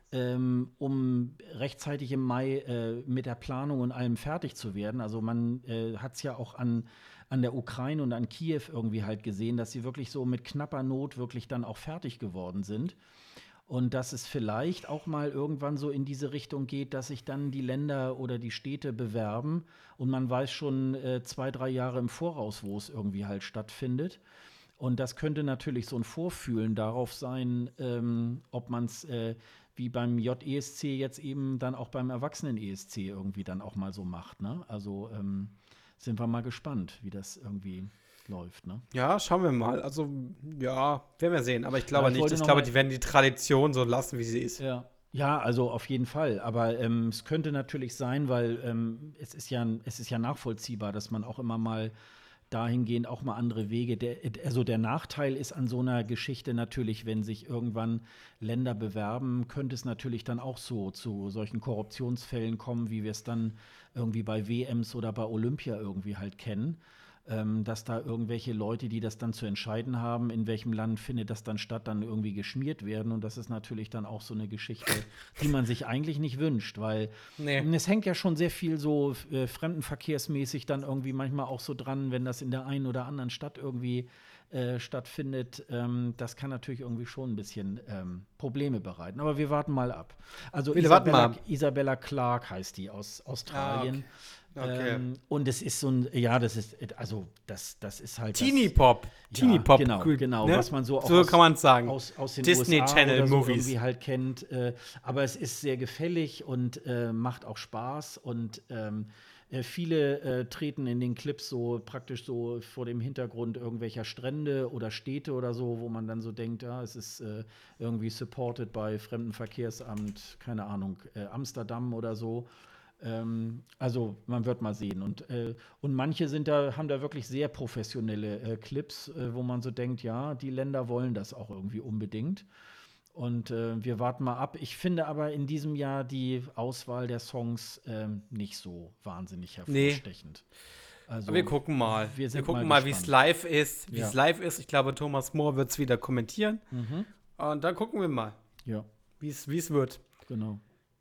Speaker 1: um rechtzeitig im Mai mit der Planung und allem fertig zu werden. Also man hat es ja auch an der Ukraine und an Kiew irgendwie halt gesehen, dass sie wirklich so mit knapper Not wirklich dann auch fertig geworden sind. Und dass es vielleicht auch mal irgendwann so in diese Richtung geht, dass sich dann die Länder oder die Städte bewerben und man weiß schon 2, 3 Jahre im Voraus, wo es irgendwie halt stattfindet. Und das könnte natürlich so ein Vorfühlen darauf sein, ob man es wie beim JESC jetzt eben dann auch beim Erwachsenen-ESC irgendwie dann auch mal so macht. Ne? Also sind wir mal gespannt, wie das irgendwie läuft. Ne?
Speaker 2: Ja, schauen wir mal. Also, ja, werden wir sehen. Aber ich glaube nicht. Ich
Speaker 1: noch
Speaker 2: glaube,
Speaker 1: mal-
Speaker 2: die werden die Tradition so lassen, wie sie ist.
Speaker 1: Ja, also auf jeden Fall. Aber es könnte natürlich sein, weil es ist ja nachvollziehbar, dass man auch immer mal dahingehend auch mal andere Wege. Also der Nachteil ist an so einer Geschichte natürlich, wenn sich irgendwann Länder bewerben, könnte es natürlich dann auch so zu solchen Korruptionsfällen kommen, wie wir es dann irgendwie bei WMs oder bei Olympia irgendwie halt kennen. Dass da irgendwelche Leute, die das dann zu entscheiden haben, in welchem Land findet das dann statt, dann irgendwie geschmiert werden. Und das ist natürlich dann auch so eine Geschichte, die man sich eigentlich nicht wünscht, weil es hängt ja schon sehr viel so fremdenverkehrsmäßig dann irgendwie manchmal auch so dran, wenn das in der einen oder anderen Stadt irgendwie stattfindet. Das kann natürlich irgendwie schon ein bisschen Probleme bereiten. Aber wir warten mal ab. Also Isabella Clarke heißt die aus Australien.
Speaker 2: Okay.
Speaker 1: Und es ist so ein, das ist halt
Speaker 2: Teenie Pop.
Speaker 1: Teenie Pop, genau,
Speaker 2: ne?
Speaker 1: was man so auch
Speaker 2: so kann man es sagen.
Speaker 1: aus den
Speaker 2: Disney
Speaker 1: USA
Speaker 2: Channel
Speaker 1: oder so
Speaker 2: Movies
Speaker 1: irgendwie halt kennt. Aber es ist sehr gefällig und macht auch Spaß und viele treten in den Clips so praktisch so vor dem Hintergrund irgendwelcher Strände oder Städte oder so, wo man dann so denkt, ja, es ist irgendwie supported bei Fremdenverkehrsamt, keine Ahnung, Amsterdam oder so. Also man wird mal sehen. Und manche haben da wirklich sehr professionelle Clips, wo man so denkt, ja, die Länder wollen das auch irgendwie unbedingt. Und wir warten mal ab. Ich finde aber in diesem Jahr die Auswahl der Songs nicht so wahnsinnig hervorstechend. Also,
Speaker 2: wir gucken mal.
Speaker 1: Wir
Speaker 2: gucken mal, wie es live ist. Ich glaube, Thomas Mohr wird es wieder kommentieren.
Speaker 1: Mhm.
Speaker 2: Und dann gucken wir mal, wie es wird.
Speaker 1: Genau.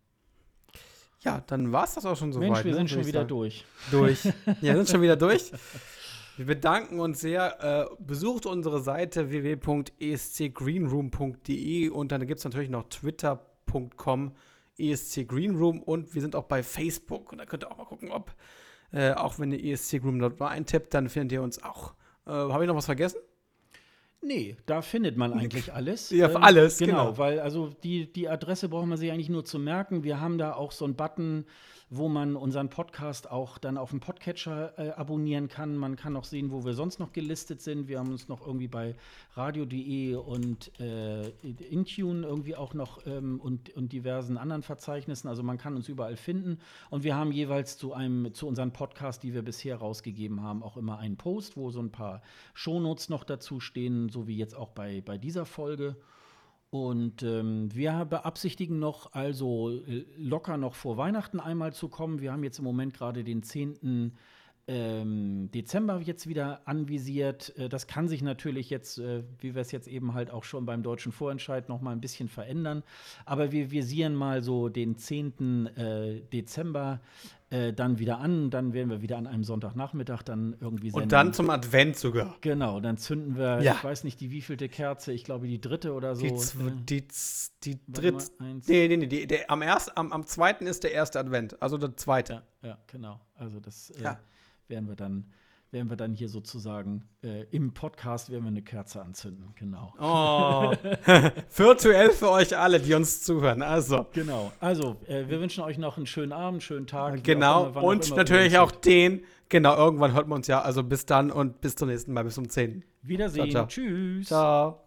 Speaker 2: Ja, dann war es das auch schon soweit.
Speaker 1: Mensch, wir sind schon wieder durch.
Speaker 2: Ja, sind schon wieder durch. Wir bedanken uns sehr. Besucht unsere Seite www.escgreenroom.de und dann gibt es natürlich noch twitter.com escgreenroom und wir sind auch bei Facebook. Und da könnt ihr auch mal gucken, ob, auch wenn ihr ESC Greenroom dort mal eintippt, dann findet ihr uns auch. Habe ich noch was vergessen?
Speaker 1: Nee, da findet man eigentlich alles.
Speaker 2: Ja, alles,
Speaker 1: genau. Weil also die Adresse braucht man sich eigentlich nur zu merken. Wir haben da auch so einen Button, wo man unseren Podcast auch dann auf dem Podcatcher abonnieren kann. Man kann auch sehen, wo wir sonst noch gelistet sind. Wir haben uns noch irgendwie bei radio.de und Intune irgendwie auch noch und diversen anderen Verzeichnissen. Also man kann uns überall finden. Und wir haben jeweils zu unseren Podcasts, die wir bisher rausgegeben haben, auch immer einen Post, wo so ein paar Shownotes noch dazu stehen, so wie jetzt auch bei dieser Folge. Und wir beabsichtigen noch, also locker noch vor Weihnachten einmal zu kommen. Wir haben jetzt im Moment gerade den 10. Dezember jetzt wieder anvisiert. Das kann sich natürlich jetzt, wie wir es jetzt eben halt auch schon beim deutschen Vorentscheid noch mal ein bisschen verändern. Aber wir visieren mal so den 10. Dezember dann wieder an. Dann werden wir wieder an einem Sonntagnachmittag dann irgendwie senden.
Speaker 2: Und dann zum Advent sogar.
Speaker 1: Genau, dann zünden wir, ich weiß nicht, die wievielte Kerze, ich glaube die dritte oder so.
Speaker 2: Die dritte. Nee, am 2. ist der erste Advent, also der zweite.
Speaker 1: Ja, genau. Also das werden wir werden wir dann hier sozusagen im Podcast werden wir eine Kerze anzünden, genau.
Speaker 2: Oh, virtuell für euch alle, die uns zuhören. Also.
Speaker 1: Genau. Also, wir wünschen euch noch einen schönen Abend, schönen Tag.
Speaker 2: Genau. Und natürlich auch irgendwann hört man uns ja. Also bis dann und bis zum nächsten Mal, bis um 10.
Speaker 1: Wiedersehen.
Speaker 2: Ciao, ciao.
Speaker 1: Tschüss.
Speaker 2: Ciao.